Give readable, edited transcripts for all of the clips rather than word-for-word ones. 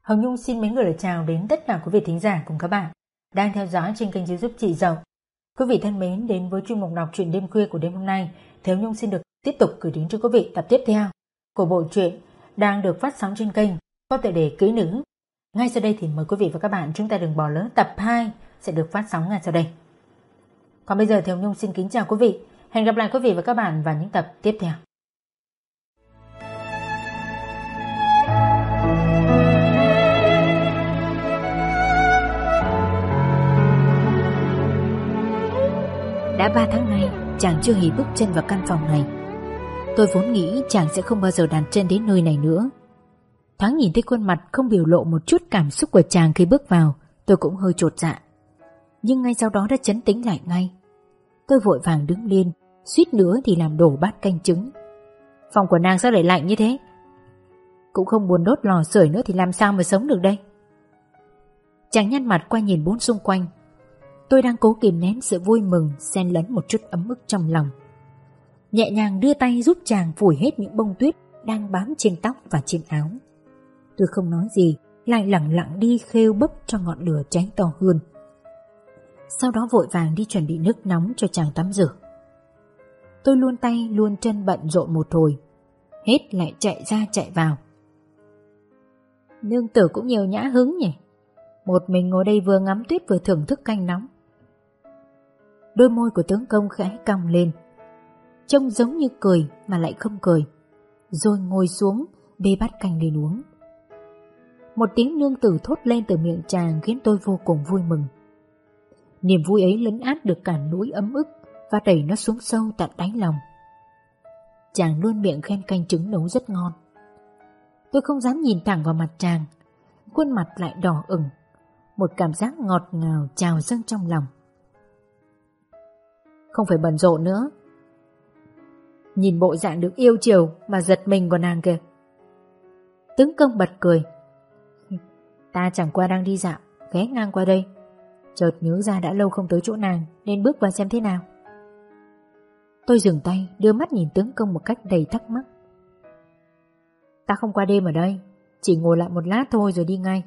Hồng Nhung xin mến gửi lời chào đến tất cả quý vị thính giả cùng các bạn đang theo dõi trên kênh YouTube Chị Dậu. Quý vị thân mến, đến với chuyên mục đọc truyện đêm khuya của đêm hôm nay, thì Hồng Nhung xin được tiếp tục gửi đến cho quý vị tập tiếp theo của bộ truyện đang được phát sóng trên kênh có tựa đề Kỹ Nữ. Ngay sau đây thì mời quý vị và các bạn chúng ta đừng bỏ lỡ tập 2 sẽ được phát sóng ngay sau đây. Còn bây giờ thì Hồng Nhung xin kính chào quý vị. Hẹn gặp lại quý vị và các bạn vào những tập tiếp theo. Đã 3 tháng nay chàng chưa hề bước chân vào căn phòng này. Tôi vốn nghĩ chàng sẽ không bao giờ đặt chân đến nơi này nữa. Thoáng nhìn thấy khuôn mặt không biểu lộ một chút cảm xúc của chàng khi bước vào, tôi cũng hơi chột dạ. Nhưng ngay sau đó đã trấn tĩnh lại ngay. Tôi vội vàng đứng lên, suýt nữa thì làm đổ bát canh trứng. Phòng của nàng sao lại lạnh như thế? Cũng không buồn đốt lò sưởi nữa thì làm sao mà sống được đây? Chàng nhăn mặt qua nhìn bốn xung quanh. Tôi đang cố kìm nén sự vui mừng xen lẫn một chút ấm ức trong lòng. Nhẹ nhàng đưa tay giúp chàng phủi hết những bông tuyết đang bám trên tóc và trên áo. Tôi không nói gì, lại lẳng lặng đi khêu bấp cho ngọn lửa cháy to hơn. Sau đó vội vàng đi chuẩn bị nước nóng cho chàng tắm rửa. Tôi luôn tay luôn chân bận rộn một hồi, hết lại chạy ra chạy vào. Nương tử cũng nhiều nhã hứng nhỉ. Một mình ngồi đây vừa ngắm tuyết vừa thưởng thức canh nóng. Đôi môi của tướng công khẽ cong lên, trông giống như cười mà lại không cười, rồi ngồi xuống bê bát canh lên uống. Một tiếng nương tử thốt lên từ miệng chàng khiến tôi vô cùng vui mừng. Niềm vui ấy lấn át được cả nỗi ấm ức và đẩy nó xuống sâu tận đáy lòng. Chàng luôn miệng khen canh trứng nấu rất ngon. Tôi không dám nhìn thẳng vào mặt chàng, khuôn mặt lại đỏ ửng, một cảm giác ngọt ngào trào dâng trong lòng. Không phải bận rộn nữa. Nhìn bộ dạng được yêu chiều mà giật mình của nàng kìa. Tướng công bật cười. Ta chẳng qua đang đi dạo, ghé ngang qua đây, chợt nhớ ra đã lâu không tới chỗ nàng nên bước vào xem thế nào. Tôi dừng tay đưa mắt nhìn tướng công một cách đầy thắc mắc. Ta không qua đêm ở đây, chỉ ngồi lại một lát thôi rồi đi ngay.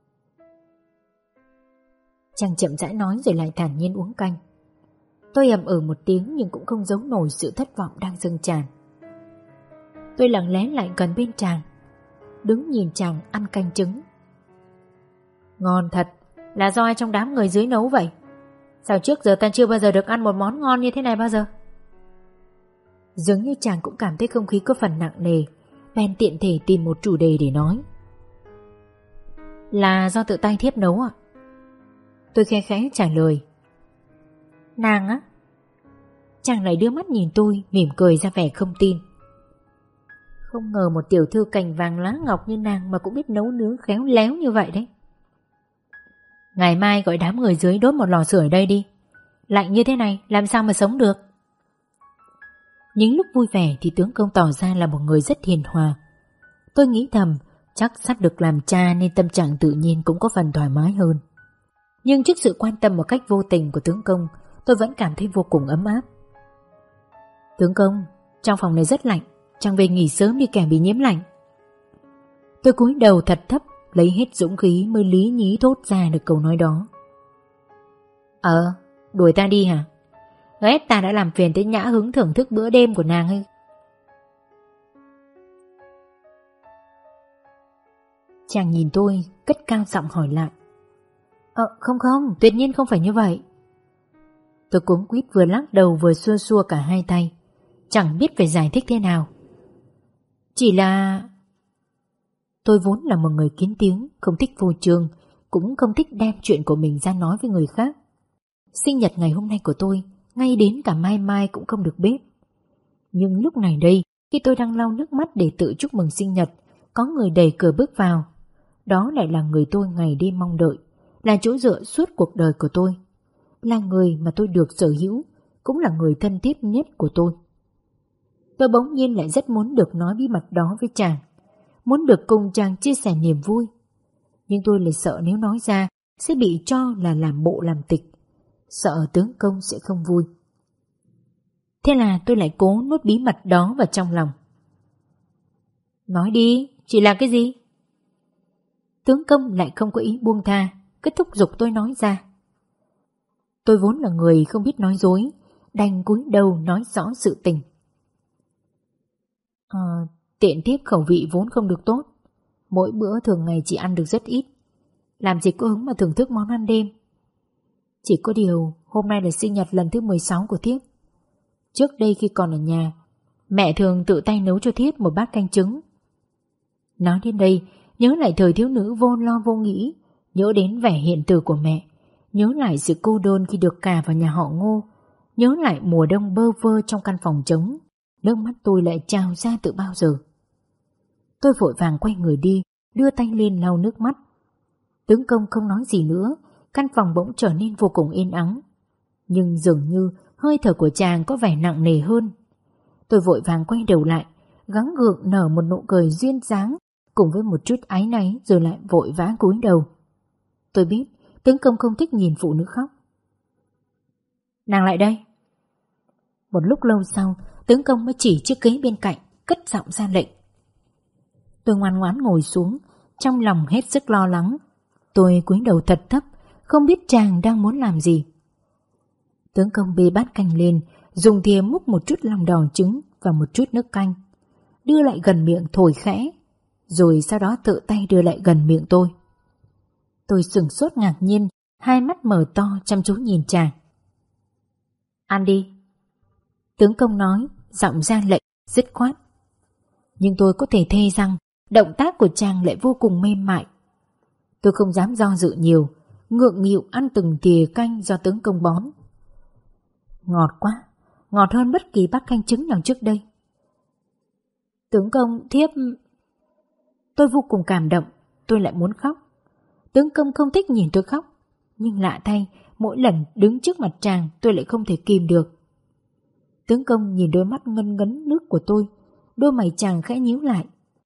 Chàng chậm rãi nói rồi lại thản nhiên uống canh. Tôi ậm một tiếng nhưng cũng không giấu nổi sự thất vọng đang dâng tràn. Tôi lặng lẽ lại gần bên chàng, đứng nhìn chàng ăn canh trứng. Ngon thật, là do ai trong đám người dưới nấu vậy? Sao trước giờ ta chưa bao giờ được ăn một món ngon như thế này bao giờ? Dường như chàng cũng cảm thấy không khí có phần nặng nề, bèn tiện thể tìm một chủ đề để nói. Là do tự tay thiếp nấu ạ? Tôi khe khẽ trả lời. Nàng á? Chàng lại đưa mắt nhìn tôi, mỉm cười ra vẻ không tin. Không ngờ một tiểu thư cành vàng lá ngọc như nàng mà cũng biết nấu nướng khéo léo như vậy đấy. Ngày mai gọi đám người dưới đốt một lò sưởi ở đây đi. Lạnh như thế này làm sao mà sống được? Những lúc vui vẻ thì tướng công tỏ ra là một người rất hiền hòa. Tôi nghĩ thầm chắc sắp được làm cha nên tâm trạng tự nhiên cũng có phần thoải mái hơn. Nhưng trước sự quan tâm một cách vô tình của tướng công, tôi vẫn cảm thấy vô cùng ấm áp. Tướng công, trong phòng này rất lạnh, chàng về nghỉ sớm đi kẻo bị nhiễm lạnh. Tôi cúi đầu thật thấp, lấy hết dũng khí mới lý nhí thốt ra được câu nói đó. Đuổi ta đi hả? Ghét ta đã làm phiền tới nhã hứng thưởng thức bữa đêm của nàng hay? Chàng nhìn tôi, cất cao giọng hỏi lại. Không, tuyệt nhiên không phải như vậy. Tôi cuống quýt vừa lắc đầu vừa xua xua cả hai tay, chẳng biết phải giải thích thế nào. Chỉ là... Tôi vốn là một người kín tiếng, không thích phô trương, cũng không thích đem chuyện của mình ra nói với người khác. Sinh nhật ngày hôm nay của tôi, ngay đến cả mai mai cũng không được biết. Nhưng lúc này đây, khi tôi đang lau nước mắt để tự chúc mừng sinh nhật, có người đẩy cửa bước vào. Đó lại là người tôi ngày đêm mong đợi, là chỗ dựa suốt cuộc đời của tôi, là người mà tôi được sở hữu, cũng là người thân thiết nhất của tôi. Tôi bỗng nhiên lại rất muốn được nói bí mật đó với chàng, muốn được cùng chàng chia sẻ niềm vui. Nhưng tôi lại sợ nếu nói ra sẽ bị cho là làm bộ làm tịch, sợ tướng công sẽ không vui. Thế là tôi lại cố nuốt bí mật đó vào trong lòng. Nói đi, chỉ là cái gì? Tướng công lại không có ý buông tha, cứ thúc giục tôi nói ra. Tôi vốn là người không biết nói dối, đành cúi đầu nói rõ sự tình. Tiện tiếp khẩu vị vốn không được tốt, mỗi bữa thường ngày chỉ ăn được rất ít, làm gì có hứng mà thưởng thức món ăn đêm. Chỉ có điều hôm nay là sinh nhật lần thứ 16 của Thiếp. Trước đây khi còn ở nhà, mẹ thường tự tay nấu cho Thiếp một bát canh trứng. Nói đến đây, nhớ lại thời thiếu nữ vô lo vô nghĩ, nhớ đến vẻ hiện từ của mẹ, nhớ lại sự cô đơn khi được cà vào nhà họ Ngô, nhớ lại mùa đông bơ vơ trong căn phòng trống. Nước mắt tôi lại trào ra từ bao giờ. Tôi vội vàng quay người đi, đưa tay lên lau nước mắt. Tướng công không nói gì nữa, căn phòng bỗng trở nên vô cùng yên ắng. Nhưng dường như hơi thở của chàng có vẻ nặng nề hơn. Tôi vội vàng quay đầu lại, gắng gượng nở một nụ cười duyên dáng, cùng với một chút áy náy rồi lại vội vã cúi đầu. Tôi biết tướng công không thích nhìn phụ nữ khóc. Nàng lại đây. Một lúc lâu sau, tướng công mới chỉ chiếc ghế bên cạnh, cất giọng ra lệnh. Tôi ngoan ngoãn ngồi xuống, trong lòng hết sức lo lắng. Tôi cúi đầu thật thấp, không biết chàng đang muốn làm gì. Tướng công bê bát canh lên, dùng thìa múc một chút lòng đỏ trứng và một chút nước canh, đưa lại gần miệng thổi khẽ, rồi sau đó tự tay đưa lại gần miệng tôi. Tôi sửng sốt ngạc nhiên, hai mắt mở to chăm chú nhìn chàng. Ăn đi. Tướng công nói, giọng ra lệnh, dứt khoát. Nhưng tôi có thể thề rằng động tác của chàng lại vô cùng mềm mại. Tôi không dám do dự nhiều, ngượng nghịu ăn từng thìa canh do tướng công bón. Ngọt quá, ngọt hơn bất kỳ bát canh trứng nào trước đây. Tướng công, Thiếp... Tôi vô cùng cảm động, tôi lại muốn khóc. Tướng công không thích nhìn tôi khóc, nhưng lạ thay, mỗi lần đứng trước mặt chàng tôi lại không thể kìm được. Tướng công nhìn đôi mắt ngân ngấn nước của tôi, đôi mày chàng khẽ nhíu lại.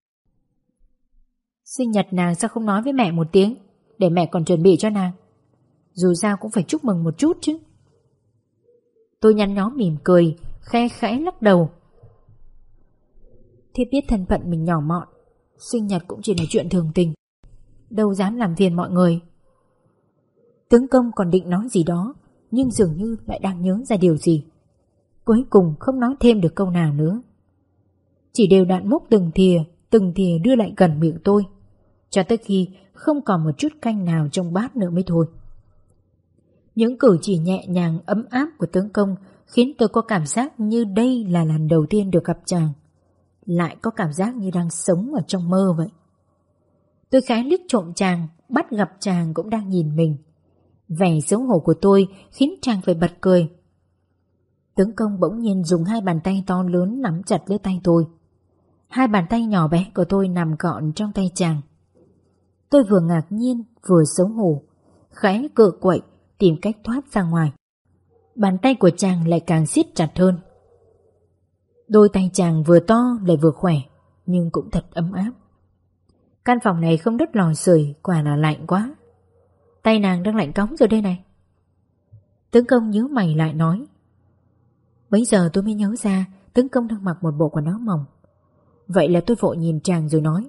Sinh nhật nàng sao không nói với mẹ một tiếng, để mẹ còn chuẩn bị cho nàng. Dù sao cũng phải chúc mừng một chút chứ. Tôi nhăn nhó mỉm cười, khe khẽ lắc đầu. Thiếp biết thân phận mình nhỏ mọn, sinh nhật cũng chỉ là chuyện thường tình, đâu dám làm phiền mọi người. Tướng công còn định nói gì đó, nhưng dường như lại đang nhớ ra điều gì. Cuối cùng không nói thêm được câu nào nữa, chỉ đều đặn múc từng thìa đưa lại gần miệng tôi, cho tới khi không còn một chút canh nào trong bát nữa mới thôi. Những cử chỉ nhẹ nhàng ấm áp của tướng công khiến tôi có cảm giác như đây là lần đầu tiên được gặp chàng, lại có cảm giác như đang sống ở trong mơ vậy. Tôi khẽ liếc trộm chàng, bắt gặp chàng cũng đang nhìn mình. Vẻ xấu hổ của tôi khiến chàng phải bật cười. Tướng công bỗng nhiên dùng hai bàn tay to lớn nắm chặt lấy tay tôi. Hai bàn tay nhỏ bé của tôi nằm gọn trong tay chàng. Tôi vừa ngạc nhiên vừa xấu hổ, khẽ cựa quậy tìm cách thoát ra ngoài. Bàn tay của chàng lại càng siết chặt hơn. Đôi tay chàng vừa to lại vừa khỏe, nhưng cũng thật ấm áp. Căn phòng này không đốt lò sưởi, quả là lạnh quá. Tay nàng đang lạnh cóng rồi đây này. Tướng công nhíu mày lại nói. Bấy giờ tôi mới nhớ ra tướng công đang mặc một bộ quần áo mỏng. Vậy là tôi vội nhìn chàng rồi nói.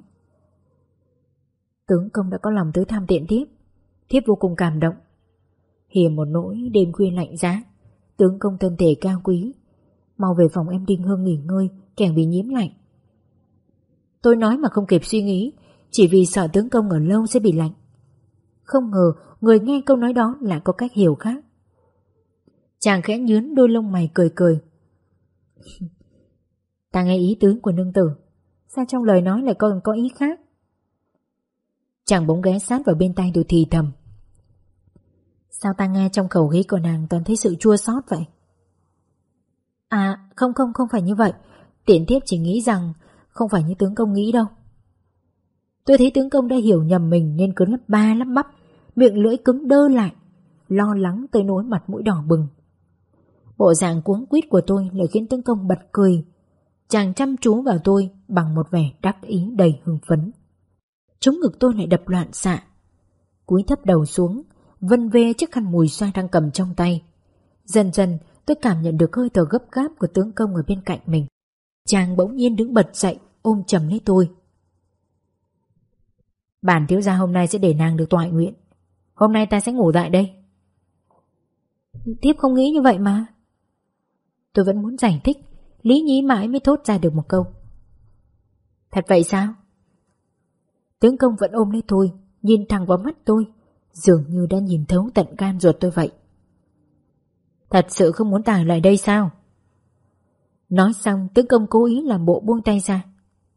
Tướng công đã có lòng tới thăm tiện thiếp, thiếp vô cùng cảm động. Hiểm một nỗi đêm khuya lạnh giá, tướng công thân thể cao quý, mau về phòng em Đinh Hương nghỉ ngơi, kẻng bị nhiễm lạnh. Tôi nói mà không kịp suy nghĩ, chỉ vì sợ tướng công ở lâu sẽ bị lạnh. Không ngờ người nghe câu nói đó lại có cách hiểu khác. Chàng khẽ nhướn đôi lông mày cười cười. Ta nghe ý tứ của nương tử, sao trong lời nói lại còn có ý khác? Chàng bỗng ghé sát vào bên tai tôi thì thầm. Sao ta nghe trong khẩu khí của nàng toàn thấy sự chua xót vậy? À không phải như vậy, tiện thiếp chỉ nghĩ rằng không phải như tướng công nghĩ đâu. Tôi thấy tướng công đã hiểu nhầm mình nên cứ lắp ba lắp bắp, miệng lưỡi cứng đơ lại, lo lắng tới nỗi mặt mũi đỏ bừng. Bộ dạng cuống quýt của tôi lại khiến tướng công bật cười. Chàng chăm chú vào tôi bằng một vẻ đắc ý đầy hưng phấn. Trống ngực tôi lại đập loạn xạ. Cúi thấp đầu xuống, vân vê chiếc khăn mùi xoa đang cầm trong tay. Dần dần tôi cảm nhận được hơi thở gấp gáp của tướng công ở bên cạnh mình. Chàng bỗng nhiên đứng bật dậy, ôm chầm lấy tôi. Bản thiếu gia hôm nay sẽ để nàng được toại nguyện. Hôm nay ta sẽ ngủ tại đây. Tiếp không nghĩ như vậy mà. Tôi vẫn muốn giải thích, lý nhí mãi mới thốt ra được một câu. Thật vậy sao? Tướng công vẫn ôm lấy tôi, nhìn thẳng vào mắt tôi, dường như đã nhìn thấu tận gan ruột tôi vậy. Thật sự không muốn ta ở lại đây sao? Nói xong, tướng công cố ý làm bộ buông tay ra.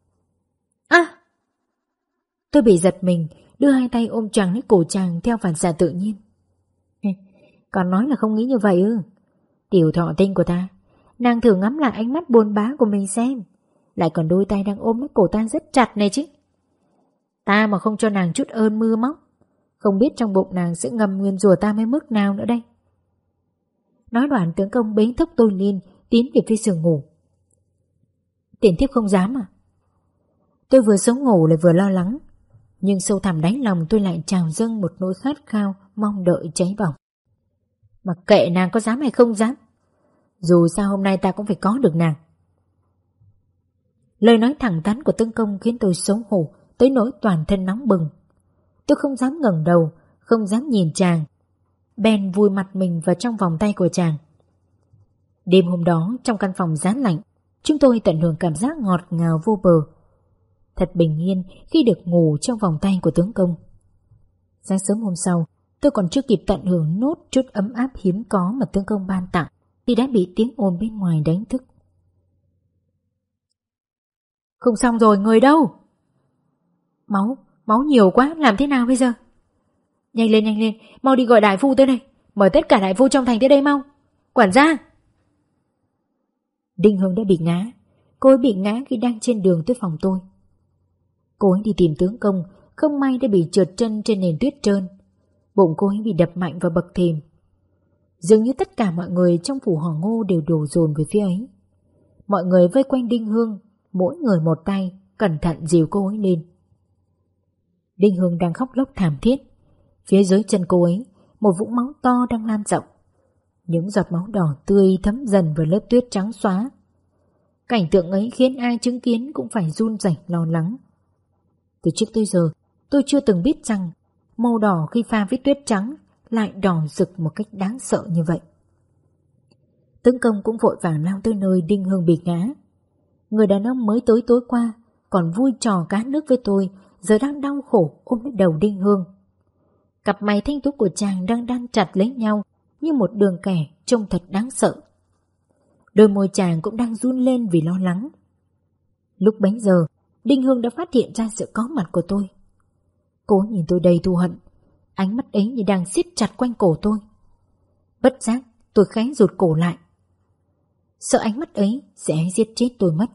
Tôi bị giật mình, đưa hai tay ôm chàng lấy cổ chàng theo phản xạ tự nhiên. Còn nói là không nghĩ như vậy ư? Tiểu thọ tinh của ta, nàng thử ngắm lại ánh mắt buồn bã của mình xem, lại còn đôi tay đang ôm lấy cổ ta rất chặt này chứ. Ta mà không cho nàng chút ơn mưa móc, không biết trong bụng nàng sẽ ngầm nguyên rủa ta mấy mức nào nữa đây. Nói đoạn, tướng công bế thốc tôi lên, tiến về phía giường ngủ. Tiền thiếp không dám à? Tôi vừa xấu hổ lại vừa lo lắng, nhưng sâu thẳm đáy lòng tôi lại trào dâng một nỗi khát khao mong đợi cháy bỏng. Mặc kệ nàng có dám hay không dám, dù sao hôm nay ta cũng phải có được nàng. Lời nói thẳng thắn của tướng công khiến tôi xấu hổ tới nỗi toàn thân nóng bừng. Tôi không dám ngẩng đầu, không dám nhìn chàng, bèn vùi mặt mình vào trong vòng tay của chàng. Đêm hôm đó trong căn phòng giá lạnh, chúng tôi tận hưởng cảm giác ngọt ngào vô bờ. Thật bình yên khi được ngủ trong vòng tay của tướng công. Sáng sớm hôm sau, tôi còn chưa kịp tận hưởng nốt chút ấm áp hiếm có mà tướng công ban tặng thì đã bị tiếng ồn bên ngoài đánh thức. Không xong rồi, người đâu? Máu nhiều quá, làm thế nào bây giờ? Nhanh lên, mau đi gọi đại phu tới đây, mời tất cả đại phu trong thành tới đây mau. Quản gia! Đinh Hương đã bị ngã. Cô ấy bị ngã khi đang trên đường tới phòng tôi. Cô ấy đi tìm tướng công, không may đã bị trượt chân trên nền tuyết trơn. Bụng cô ấy bị đập mạnh vào bậc thềm. Dường như tất cả mọi người trong phủ Hò Ngô đều đổ dồn về phía ấy. Mọi người vây quanh Đinh Hương, mỗi người một tay, cẩn thận dìu cô ấy lên. Đinh Hương đang khóc lóc thảm thiết. Phía dưới chân cô ấy, một vũng máu to đang lan rộng. Những giọt máu đỏ tươi thấm dần vào lớp tuyết trắng xóa. Cảnh tượng ấy khiến ai chứng kiến cũng phải run rẩy lo lắng. Từ trước tới giờ, tôi chưa từng biết rằng màu đỏ khi pha với tuyết trắng lại đỏ rực một cách đáng sợ như vậy. Tướng công cũng vội vàng lao tới nơi Đinh Hương bị ngã. Người đàn ông mới tới tối qua còn vui trò cá nước với tôi, giờ đang đau khổ ôm lấy đầu Đinh Hương. Cặp mày thanh tú của chàng đang đan chặt lấy nhau như một đường kẻ trông thật đáng sợ. Đôi môi chàng cũng đang run lên vì lo lắng. Lúc bấy giờ, Đinh Hương đã phát hiện ra sự có mặt của tôi. Cô nhìn tôi đầy thù hận, ánh mắt ấy như đang siết chặt quanh cổ tôi. Bất giác, tôi khẽ rụt cổ lại. Sợ ánh mắt ấy sẽ giết chết tôi mất.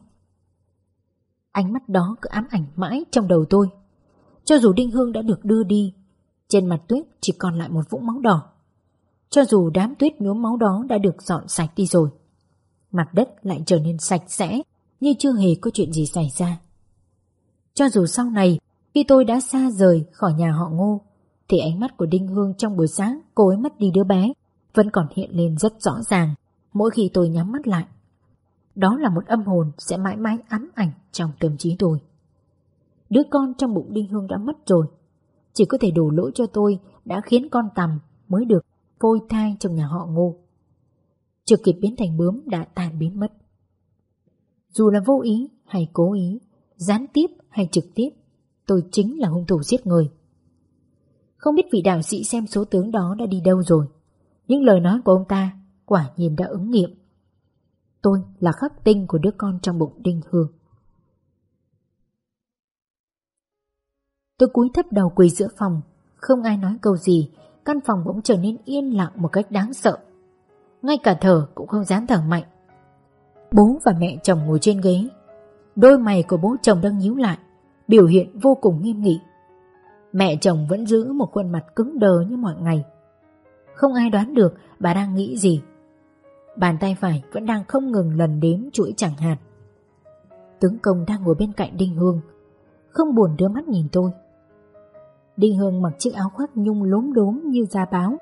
Ánh mắt đó cứ ám ảnh mãi trong đầu tôi. Cho dù Đinh Hương đã được đưa đi, trên mặt tuyết chỉ còn lại một vũng máu đỏ. Cho dù đám tuyết nhuốm máu đó đã được dọn sạch đi rồi, mặt đất lại trở nên sạch sẽ như chưa hề có chuyện gì xảy ra. Cho dù sau này, khi tôi đã xa rời khỏi nhà họ Ngô, thì ánh mắt của Đinh Hương trong buổi sáng cô ấy mất đi đứa bé vẫn còn hiện lên rất rõ ràng mỗi khi tôi nhắm mắt lại. Đó là một âm hồn sẽ mãi mãi ám ảnh trong tâm trí tôi. Đứa con trong bụng Đinh Hương đã mất rồi, chỉ có thể đổ lỗi cho tôi đã khiến con tằm mới được phôi thai trong nhà họ Ngô. Chưa kịp biến thành bướm đã tan biến mất. Dù là vô ý hay cố ý, gián tiếp hay trực tiếp, tôi chính là hung thủ giết người. Không biết vị đạo sĩ xem số tướng đó đã đi đâu rồi. Những lời nói của ông ta quả nhiên đã ứng nghiệm. Tôi là khắc tinh của đứa con trong bụng Đinh Hương. Tôi cúi thấp đầu quỳ giữa phòng, không ai nói câu gì. Căn phòng bỗng trở nên yên lặng một cách đáng sợ. Ngay cả thở cũng không dám thở mạnh. Bố và mẹ chồng ngồi trên ghế. Đôi mày của bố chồng đang nhíu lại, biểu hiện vô cùng nghiêm nghị. Mẹ chồng vẫn giữ một khuôn mặt cứng đờ như mọi ngày. Không ai đoán được bà đang nghĩ gì. Bàn tay phải vẫn đang không ngừng lần đếm chuỗi chẳng hạt. Tướng công đang ngồi bên cạnh Đinh Hương, không buồn đưa mắt nhìn tôi. Đinh Hương mặc chiếc áo khoác nhung lốm đốm như da báo,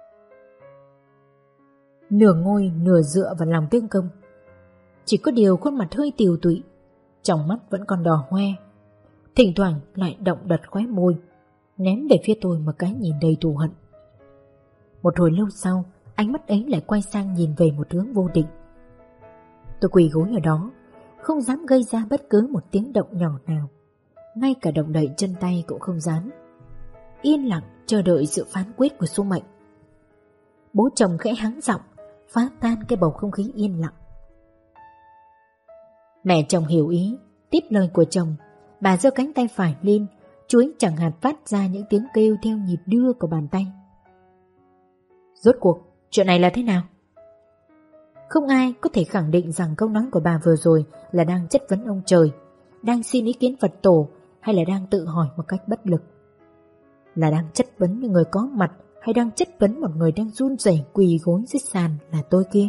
nửa ngồi nửa dựa vào lòng tướng công. Chỉ có điều khuôn mặt hơi tiều tụy, trong mắt vẫn còn đỏ hoe, thỉnh thoảng lại động đật khóe môi. ném về phía tôi một cái nhìn đầy thù hận. Một hồi lâu sau, ánh mắt ấy lại quay sang nhìn về một hướng vô định. Tôi quỳ gối ở đó, không dám gây ra bất cứ một tiếng động nhỏ nào, ngay cả động đậy chân tay cũng không dám. Yên lặng chờ đợi sự phán quyết của số mệnh. Bố chồng khẽ hắng giọng, phá tan cái bầu không khí yên lặng. Mẹ chồng hiểu ý, tiếp lời của chồng. Bà giơ cánh tay phải lên, chuối chẳng hạt phát ra những tiếng kêu theo nhịp đưa của bàn tay. Rốt cuộc, chuyện này là thế nào? Không ai có thể khẳng định rằng câu nói của bà vừa rồi là đang chất vấn ông trời, đang xin ý kiến Phật tổ, hay là đang tự hỏi một cách bất lực. Là đang chất vấn những người có mặt, hay đang chất vấn một người đang run rẩy quỳ gối dưới sàn là tôi kia?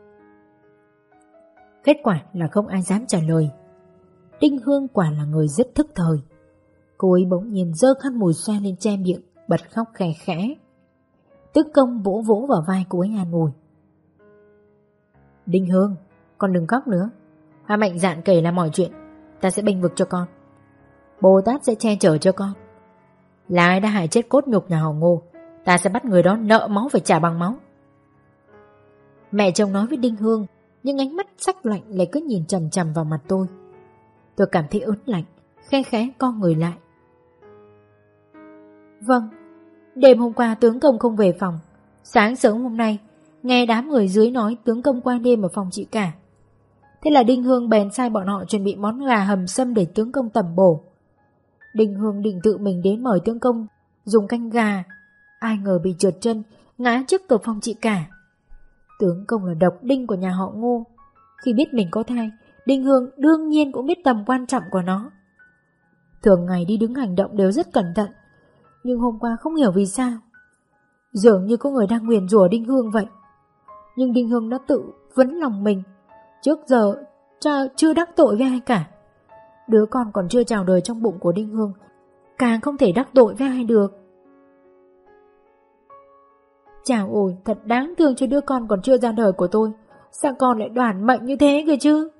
Kết quả là không ai dám trả lời. Đinh Hương quả là người rất thức thời. Cô ấy bỗng nhiên giơ khăn mùi xoa lên che miệng, bật khóc khè khẽ. Tứ Công vỗ vỗ vào vai cô ấy an ủi. Đinh Hương, con đừng khóc nữa. Hoa mạnh dạn kể là mọi chuyện, ta sẽ bênh vực cho con. Bồ Tát sẽ che chở cho con. Là ai đã hại chết cốt nhục nhà họ Ngô, ta sẽ bắt người đó nợ máu phải trả bằng máu. Mẹ chồng nói với Đinh Hương, nhưng ánh mắt sắc lạnh lại cứ nhìn chằm chằm vào mặt tôi. Tôi cảm thấy ớn lạnh, khe khẽ co người lại. Vâng, đêm hôm qua tướng công không về phòng. Sáng sớm hôm nay nghe đám người dưới nói tướng công qua đêm ở phòng chị cả. Thế là Đinh Hương bèn sai bọn họ chuẩn bị món gà hầm sâm để tướng công tẩm bổ. Đinh Hương định tự mình đến mời tướng công dùng canh gà, ai ngờ bị trượt chân, ngã trước cửa phòng chị cả. Tướng công là độc đinh của nhà họ Ngô. Khi biết mình có thai, Đinh Hương đương nhiên cũng biết tầm quan trọng của nó. Thường ngày đi đứng hành động đều rất cẩn thận, nhưng hôm qua không hiểu vì sao, dường như có người đang nguyền rủa Đinh Hương vậy. Nhưng Đinh Hương đã tự vấn lòng mình, trước giờ chưa đắc tội với ai cả. Đứa con còn chưa chào đời trong bụng của Đinh Hương, càng không thể đắc tội với ai được. Chào ôi, thật đáng thương cho đứa con còn chưa ra đời của tôi. Sao con lại đoản mệnh như thế cơ chứ?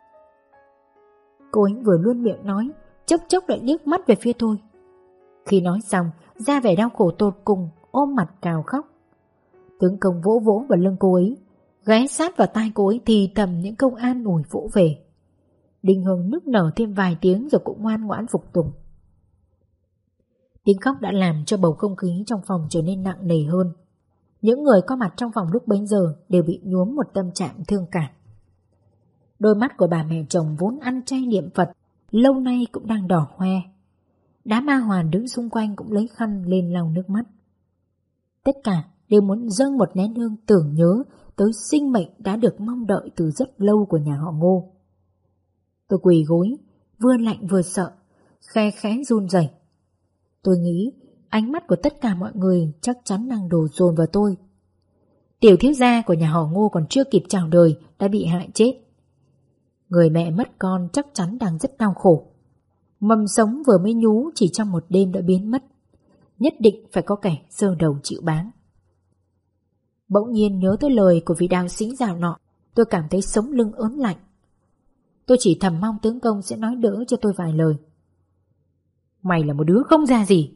Cô ấy vừa luôn miệng nói, chốc chốc lại liếc mắt về phía tôi. Khi nói xong, ra vẻ đau khổ tột cùng, ôm mặt cào khóc. Tướng công vỗ vỗ vào lưng cô ấy, ghé sát vào tai cô ấy thì thầm những câu an ủi vỗ về. Đinh Hương nức nở thêm vài tiếng rồi cũng ngoan ngoãn phục tùng. Tiếng khóc đã làm cho bầu không khí trong phòng trở nên nặng nề hơn. Những người có mặt trong phòng lúc bấy giờ đều bị nhuốm một tâm trạng thương cảm. Đôi mắt của bà mẹ chồng vốn ăn chay niệm Phật, lâu nay cũng đang đỏ hoe. Đám ma hoàn đứng xung quanh cũng lấy khăn lên lau nước mắt. Tất cả đều muốn dâng một nén hương tưởng nhớ tới sinh mệnh đã được mong đợi từ rất lâu của nhà họ Ngô. Tôi quỳ gối, vừa lạnh vừa sợ, khe khẽ run rẩy. Tôi nghĩ ánh mắt của tất cả mọi người chắc chắn đang đổ dồn vào tôi. Tiểu thiếu gia của nhà họ Ngô còn chưa kịp chào đời đã bị hại chết. Người mẹ mất con chắc chắn đang rất đau khổ. Mầm sống vừa mới nhú chỉ trong một đêm đã biến mất. Nhất định phải có kẻ giơ đầu chịu báng. Bỗng nhiên nhớ tới lời của vị đạo sĩ già nọ, tôi cảm thấy sống lưng ớn lạnh. Tôi chỉ thầm mong tướng công sẽ nói đỡ cho tôi vài lời. Mày là một đứa không ra gì.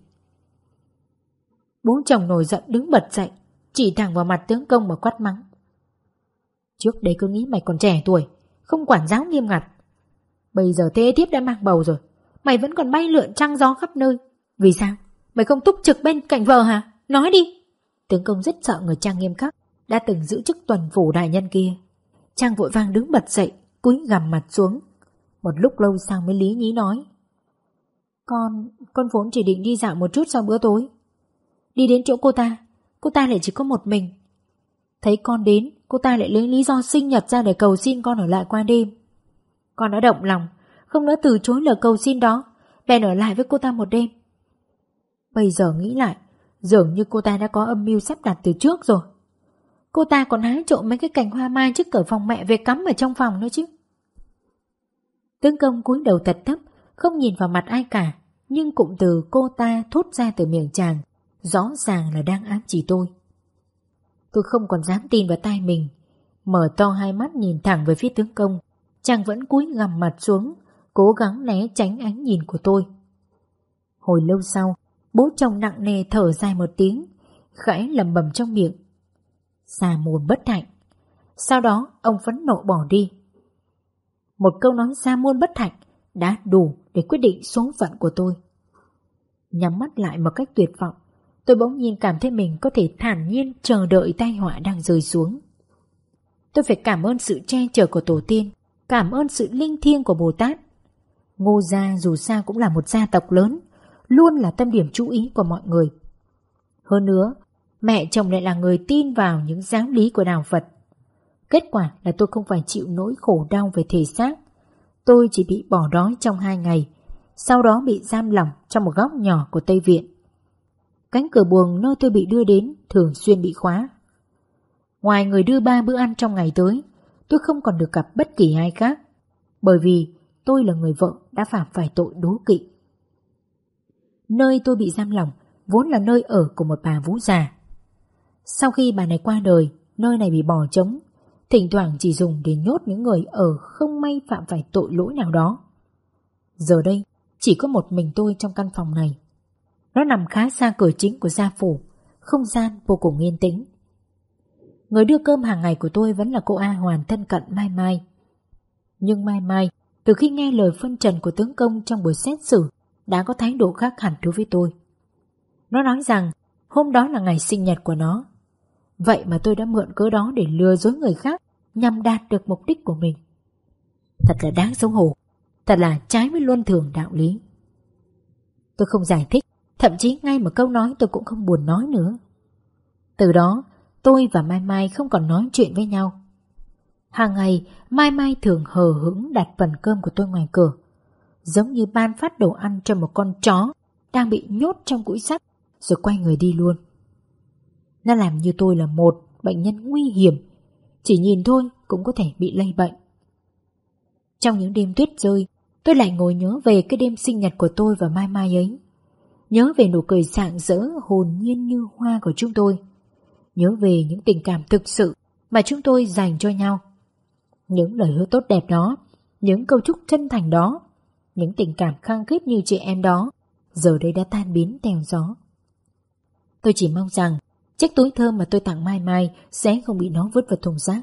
Bố chồng nổi giận đứng bật dậy, chỉ thẳng vào mặt tướng công mà quát mắng. Trước đây cứ nghĩ mày còn trẻ tuổi, không quản giáo nghiêm ngặt. Bây giờ thế thiếp đã mang bầu rồi, mày vẫn còn bay lượn trăng gió khắp nơi. Vì sao? Mày không túc trực bên cạnh vợ hả? Nói đi. Tướng công rất sợ người Trang nghiêm khắc đã từng giữ chức tuần phủ đại nhân kia. Trang vội vàng đứng bật dậy, cúi gằm mặt xuống. Một lúc lâu sau mới lý nhí nói. Con vốn chỉ định đi dạo một chút sau bữa tối. Đi đến chỗ cô ta lại chỉ có một mình. Thấy con đến, cô ta lại lấy lý do sinh nhật ra để cầu xin con ở lại qua đêm. Con đã động lòng, không nỡ từ chối lời cầu xin đó, bèn ở lại với cô ta một đêm. Bây giờ nghĩ lại, dường như cô ta đã có âm mưu sắp đặt từ trước rồi. Cô ta còn hái trộm mấy cái cành hoa mai trước cửa phòng mẹ về cắm ở trong phòng nữa chứ. Tướng công cúi đầu thật thấp, không nhìn vào mặt ai cả, nhưng cụm từ cô ta thốt ra từ miệng chàng rõ ràng là đang ám chỉ tôi. Tôi không còn dám tin vào tai mình, mở to hai mắt nhìn thẳng về phía tướng công. Chàng vẫn cúi gằm mặt xuống, cố gắng né tránh ánh nhìn của tôi. Hồi lâu sau, Bố chồng nặng nề thở dài một tiếng, khẽ lẩm bẩm trong miệng: Sa môn bất hạnh. Sau đó ông phẫn nộ bỏ đi. Một câu nói sa môn bất hạnh đã đủ để quyết định số phận của tôi. Nhắm mắt lại một cách tuyệt vọng, tôi bỗng nhiên cảm thấy mình có thể thản nhiên chờ đợi tai họa đang rơi xuống. Tôi phải cảm ơn sự che chở của tổ tiên, cảm ơn sự linh thiêng của Bồ Tát. Ngô gia dù sao cũng là một gia tộc lớn, luôn là tâm điểm chú ý của mọi người. Hơn nữa, mẹ chồng lại là người tin vào những giáo lý của đạo Phật. Kết quả là tôi không phải chịu nỗi khổ đau về thể xác. Tôi chỉ bị bỏ đói trong 2 ngày, sau đó bị giam lỏng trong một góc nhỏ của Tây Viện. Cánh cửa buồng nơi tôi bị đưa đến thường xuyên bị khóa. Ngoài người đưa 3 bữa ăn trong ngày tới, tôi không còn được gặp bất kỳ ai khác, bởi vì tôi là người vợ đã phạm phải tội đố kỵ. Nơi tôi bị giam lỏng vốn là nơi ở của một bà vú già. Sau khi bà này qua đời, nơi này bị bỏ trống, thỉnh thoảng chỉ dùng để nhốt những người ở không may phạm phải tội lỗi nào đó. Giờ đây, chỉ có một mình tôi trong căn phòng này. Nó nằm khá xa cửa chính của gia phủ, không gian vô cùng yên tĩnh. Người đưa cơm hàng ngày của tôi vẫn là cô A Hoàn thân cận Mai Mai. Nhưng Mai Mai, từ khi nghe lời phân trần của tướng công trong buổi xét xử, đã có thái độ khác hẳn đối với tôi. Nó nói rằng hôm đó là ngày sinh nhật của nó. Vậy mà tôi đã mượn cớ đó để lừa dối người khác nhằm đạt được mục đích của mình. Thật là đáng xấu hổ, thật là trái với luân thường đạo lý. Tôi không giải thích, thậm chí ngay một câu nói tôi cũng không buồn nói nữa. Từ đó, tôi và Mai Mai không còn nói chuyện với nhau. Hàng ngày, Mai Mai thường hờ hững đặt phần cơm của tôi ngoài cửa, giống như ban phát đồ ăn cho một con chó đang bị nhốt trong cũi sắt, rồi quay người đi luôn. Nó làm như tôi là một bệnh nhân nguy hiểm, chỉ nhìn thôi cũng có thể bị lây bệnh. Trong những đêm tuyết rơi, tôi lại ngồi nhớ về cái đêm sinh nhật của tôi và Mai Mai ấy. Nhớ về nụ cười rạng rỡ hồn nhiên như hoa của chúng tôi. Nhớ về những tình cảm thực sự mà chúng tôi dành cho nhau. Những lời hứa tốt đẹp đó, những câu chúc chân thành đó, những tình cảm khăng khít như chị em đó, giờ đây đã tan biến theo gió. Tôi chỉ mong rằng chiếc túi thơm mà tôi tặng Mai Mai sẽ không bị nó vứt vào thùng rác.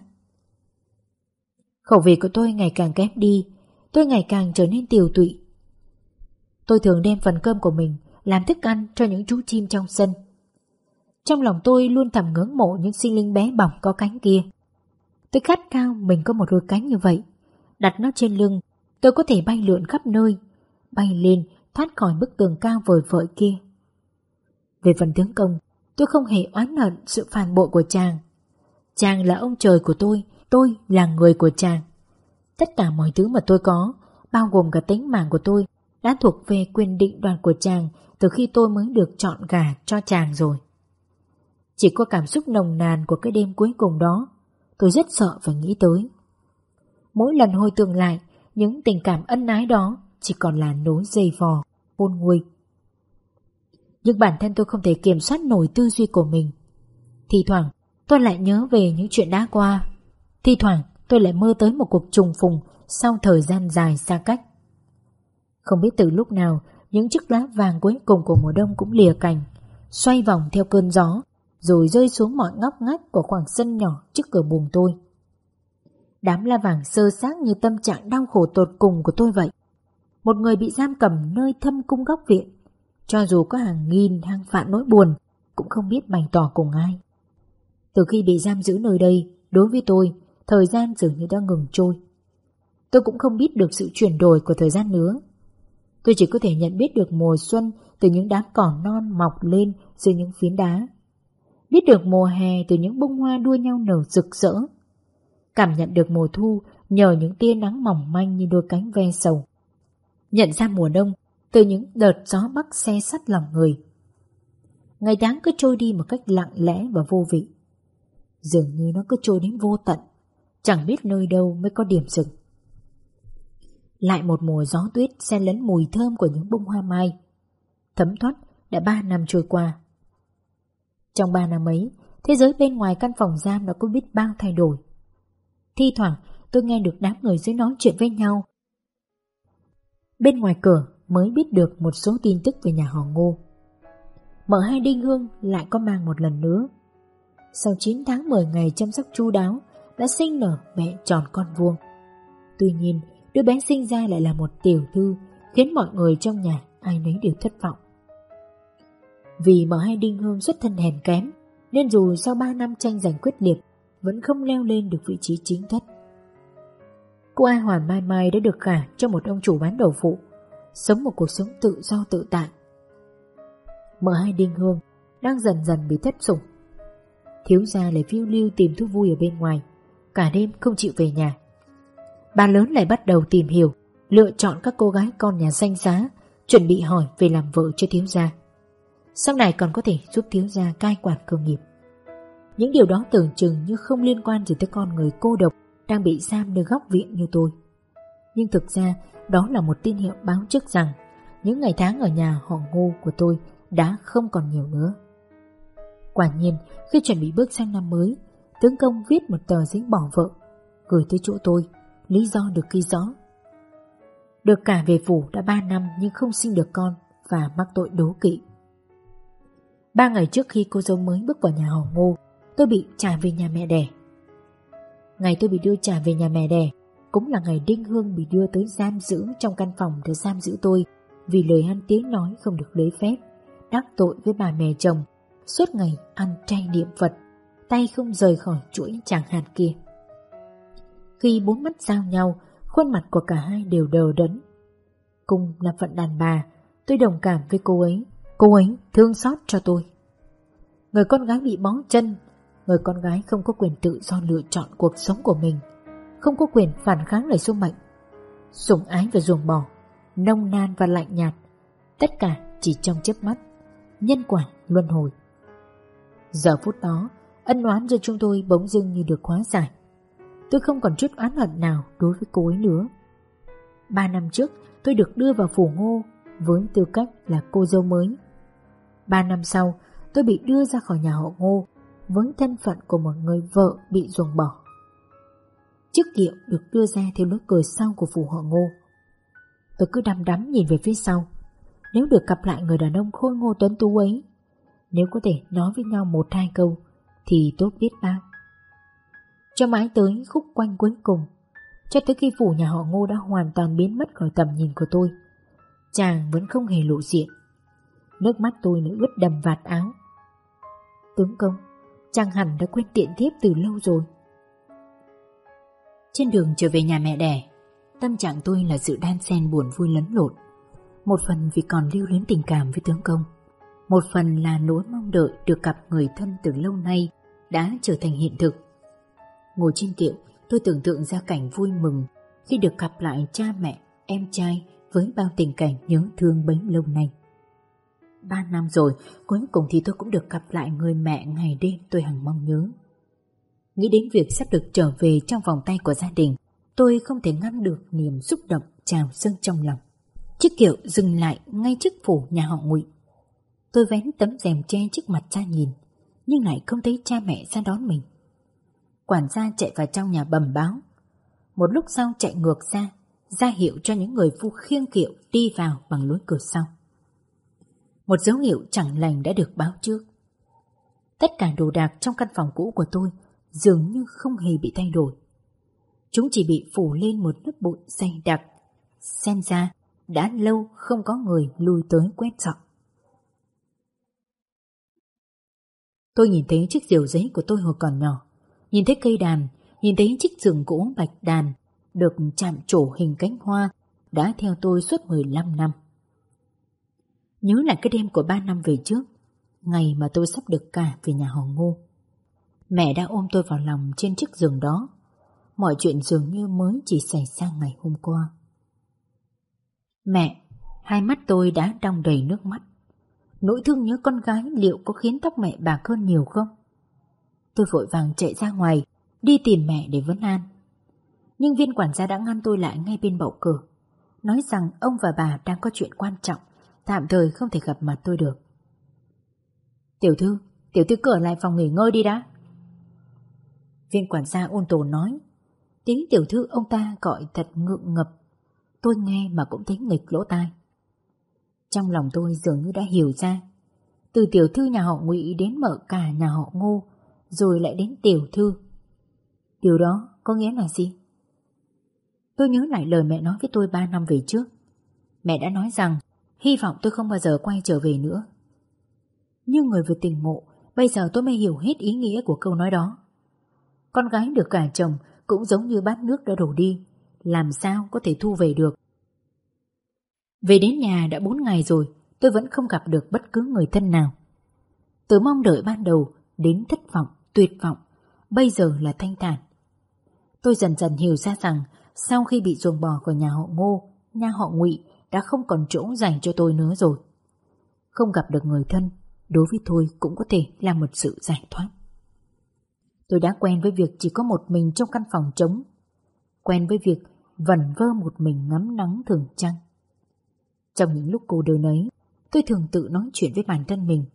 Khẩu vị của tôi ngày càng kém đi, tôi ngày càng trở nên tiều tụy. Tôi thường đem phần cơm của mình làm thức ăn cho những chú chim trong sân. Trong lòng tôi luôn thầm ngưỡng mộ những sinh linh bé bỏng có cánh kia. Tôi khát khao mình có một đôi cánh như vậy. Đặt nó trên lưng, tôi có thể bay lượn khắp nơi, bay lên thoát khỏi bức tường cao vời vợi kia. Về phần tướng công, tôi không hề oán hận sự phản bội của chàng. Chàng là ông trời của tôi là người của chàng. Tất cả mọi thứ mà tôi có, bao gồm cả tính mạng của tôi, đã thuộc về quyền định đoạt của chàng từ khi tôi mới được chọn gả cho chàng rồi. Chỉ có cảm xúc nồng nàn của cái đêm cuối cùng đó, tôi rất sợ phải nghĩ tới. Mỗi lần hồi tưởng lại, những tình cảm ân ái đó chỉ còn là nối dây vò, khôn nguôi. Nhưng bản thân tôi không thể kiểm soát nổi tư duy của mình. Thì thoảng tôi lại nhớ về những chuyện đã qua. Thì thoảng tôi lại mơ tới một cuộc trùng phùng sau thời gian dài xa cách. Không biết từ lúc nào, những chiếc lá vàng cuối cùng của mùa đông cũng lìa cành, xoay vòng theo cơn gió, rồi rơi xuống mọi ngóc ngách của khoảng sân nhỏ trước cửa buồng tôi. Đám lá vàng sơ xác như tâm trạng đau khổ tột cùng của tôi vậy. Một người bị giam cầm nơi thâm cung góc viện, cho dù có hàng nghìn hàng vạn nỗi buồn, cũng không biết bày tỏ cùng ai. Từ khi bị giam giữ nơi đây, đối với tôi, thời gian dường như đã ngừng trôi. Tôi cũng không biết được sự chuyển đổi của thời gian nữa. Tôi chỉ có thể nhận biết được mùa xuân từ những đám cỏ non mọc lên dưới những phiến đá, biết được mùa hè từ những bông hoa đua nhau nở rực rỡ, cảm nhận được mùa thu nhờ những tia nắng mỏng manh như đôi cánh ve sầu, nhận ra mùa đông từ những đợt gió bắc se sắt lòng người. Ngày tháng cứ trôi đi một cách lặng lẽ và vô vị, dường như nó cứ trôi đến vô tận, chẳng biết nơi đâu mới có điểm dừng. Lại một mùa gió tuyết xen lẫn mùi thơm của những bông hoa mai. Thấm thoát đã 3 năm trôi qua. Trong 3 năm ấy, thế giới bên ngoài căn phòng giam đã có biết bao thay đổi. Thi thoảng tôi nghe được đám người dưới nói chuyện với nhau. Bên ngoài cửa mới biết được một số tin tức về nhà họ Ngô. Mợ hai Đinh Hương lại có mang một lần nữa. Sau 9 tháng 10 ngày chăm sóc chu đáo, đã sinh nở mẹ tròn con vuông. Tuy nhiên, đứa bé sinh ra lại là một tiểu thư, khiến mọi người trong nhà ai nấy đều thất vọng. Vì mợ hai Đinh Hương xuất thân hèn kém, nên dù sau 3 năm tranh giành quyết liệt, vẫn không leo lên được vị trí chính thất. Cô Ai Hoàn Mai Mai đã được gả cho một ông chủ bán đậu phụ, sống một cuộc sống tự do tự tại. Mợ hai Đinh Hương đang dần dần bị thất sủng. Thiếu gia lại phiêu lưu tìm thú vui ở bên ngoài, cả đêm không chịu về nhà. Bà lớn lại bắt đầu tìm hiểu, lựa chọn các cô gái con nhà danh giá, chuẩn bị hỏi về làm vợ cho thiếu gia. Sau này còn có thể giúp thiếu gia cai quản cơ nghiệp. Những điều đó tưởng chừng như không liên quan gì tới con người cô độc đang bị giam nơi góc viện như tôi. Nhưng thực ra đó là một tín hiệu báo trước rằng những ngày tháng ở nhà họ Ngô của tôi đã không còn nhiều nữa. Quả nhiên, khi chuẩn bị bước sang năm mới, tướng công viết một tờ giấy bỏ vợ, gửi tới chỗ tôi, lý do được ghi rõ. Được cả về phủ đã 3 năm nhưng không sinh được con và mắc tội đố kỵ. 3 ngày trước khi cô dâu mới bước vào nhà họ Ngô, tôi bị trả về nhà mẹ đẻ. Ngày tôi bị đưa trả về nhà mẹ đẻ cũng là ngày Đinh Hương bị đưa tới giam giữ trong căn phòng để giam giữ tôi vì lời ăn tiếng nói không được lễ phép, đắc tội với bà mẹ chồng, suốt ngày ăn chay niệm Phật, tay không rời khỏi chuỗi tràng hạt kia. Khi bốn mắt giao nhau, khuôn mặt của cả hai đều đờ đẫn. Cùng là phận đàn bà, tôi đồng cảm với cô ấy thương xót cho tôi. Người con gái bị bó chân, người con gái không có quyền tự do lựa chọn cuộc sống của mình, không có quyền phản kháng lại số mệnh, sủng ái và ruồng bỏ, nông nan và lạnh nhạt, tất cả chỉ trong chớp mắt, nhân quả luân hồi. Giờ phút đó, ân oán giữa chúng tôi bỗng dưng như được hóa giải. Tôi không còn chút oán hận nào đối với cô ấy nữa. 3 năm trước, tôi được đưa vào phủ Ngô với tư cách là cô dâu mới. 3 năm sau, tôi bị đưa ra khỏi nhà họ Ngô với thân phận của một người vợ bị ruồng bỏ. Chiếc kiệu được đưa ra theo lối cửa sau của phủ họ Ngô. Tôi cứ đăm đắm nhìn về phía sau. Nếu được gặp lại người đàn ông khôi ngô tuấn tú ấy, nếu có thể nói với nhau 1-2 câu thì tốt biết bao. Cho mãi tới khúc quanh cuối cùng, cho tới khi phủ nhà họ Ngô đã hoàn toàn biến mất khỏi tầm nhìn của tôi, chàng vẫn không hề lộ diện. Nước mắt tôi đã ướt đầm vạt áo. Tướng công, chàng hẳn đã quên tiện thiếp từ lâu rồi. Trên đường trở về nhà mẹ đẻ, tâm trạng tôi là sự đan xen buồn vui lẫn lộn. Một phần vì còn lưu luyến tình cảm với tướng công, một phần là nỗi mong đợi được gặp người thân từ lâu nay đã trở thành hiện thực. Ngồi trên kiệu, tôi tưởng tượng ra cảnh vui mừng khi được gặp lại cha mẹ, em trai với bao tình cảnh nhớ thương bấy lâu nay. 3 năm rồi, cuối cùng thì tôi cũng được gặp lại người mẹ ngày đêm tôi hằng mong nhớ. Nghĩ đến việc sắp được trở về trong vòng tay của gia đình, tôi không thể ngăn được niềm xúc động trào dâng trong lòng. Chiếc kiệu dừng lại ngay trước phủ nhà họ Ngụy. Tôi vén tấm rèm che trước mặt cha nhìn, nhưng lại không thấy cha mẹ ra đón mình. Quản gia chạy vào trong nhà bẩm báo. Một lúc sau chạy ngược ra hiệu cho những người phu khiêng kiệu đi vào bằng lối cửa sau. Một dấu hiệu chẳng lành đã được báo trước. Tất cả đồ đạc trong căn phòng cũ của tôi dường như không hề bị thay đổi. Chúng chỉ bị phủ lên một lớp bụi dày đặc. Xem ra đã lâu không có người lui tới quét dọn. Tôi nhìn thấy chiếc diều giấy của tôi hồi còn nhỏ, nhìn thấy cây đàn, nhìn thấy chiếc giường gỗ bạch đàn được chạm trổ hình cánh hoa đã theo tôi suốt 15 năm. Nhớ lại cái đêm của 3 năm về trước, ngày mà tôi sắp được cả về nhà họ Ngô. Mẹ đã ôm tôi vào lòng trên chiếc giường đó. Mọi chuyện dường như mới chỉ xảy ra ngày hôm qua. Mẹ, hai mắt tôi đã đong đầy nước mắt. Nỗi thương nhớ con gái liệu có khiến tóc mẹ bạc hơn nhiều không? Tôi vội vàng chạy ra ngoài, đi tìm mẹ để vấn an. Nhưng viên quản gia đã ngăn tôi lại ngay bên bậu cửa, nói rằng ông và bà đang có chuyện quan trọng, tạm thời không thể gặp mặt tôi được. Tiểu thư cứ ở lại phòng nghỉ ngơi đi đã. Viên quản gia ôn tồn nói. Tiếng tiểu thư ông ta gọi thật ngượng ngập. Tôi nghe mà cũng thấy nghịch lỗ tai. Trong lòng tôi dường như đã hiểu ra. Từ tiểu thư nhà họ Ngụy đến mợ cả nhà họ Ngô, rồi lại đến tiểu thư. Điều đó có nghĩa là gì? Tôi nhớ lại lời mẹ nói với tôi 3 năm về trước. Mẹ đã nói rằng hy vọng tôi không bao giờ quay trở về nữa. Nhưng người vừa tỉnh ngộ, bây giờ tôi mới hiểu hết ý nghĩa của câu nói đó. Con gái được gả chồng cũng giống như bát nước đã đổ đi, làm sao có thể thu về được. Về đến nhà đã 4 ngày rồi, tôi vẫn không gặp được bất cứ người thân nào. Từ mong đợi ban đầu đến thất vọng, tuyệt vọng, bây giờ là thanh thản. Tôi dần dần hiểu ra rằng sau khi bị ruồng bỏ khỏi nhà họ Ngô, nhà họ Ngụy đã không còn chỗ dành cho tôi nữa rồi. Không gặp được người thân, đối với tôi cũng có thể là một sự giải thoát. Tôi đã quen với việc chỉ có một mình trong căn phòng trống, quen với việc vẩn vơ một mình ngắm nắng thường trăng. Trong những lúc cô đơn ấy, tôi thường tự nói chuyện với bản thân mình.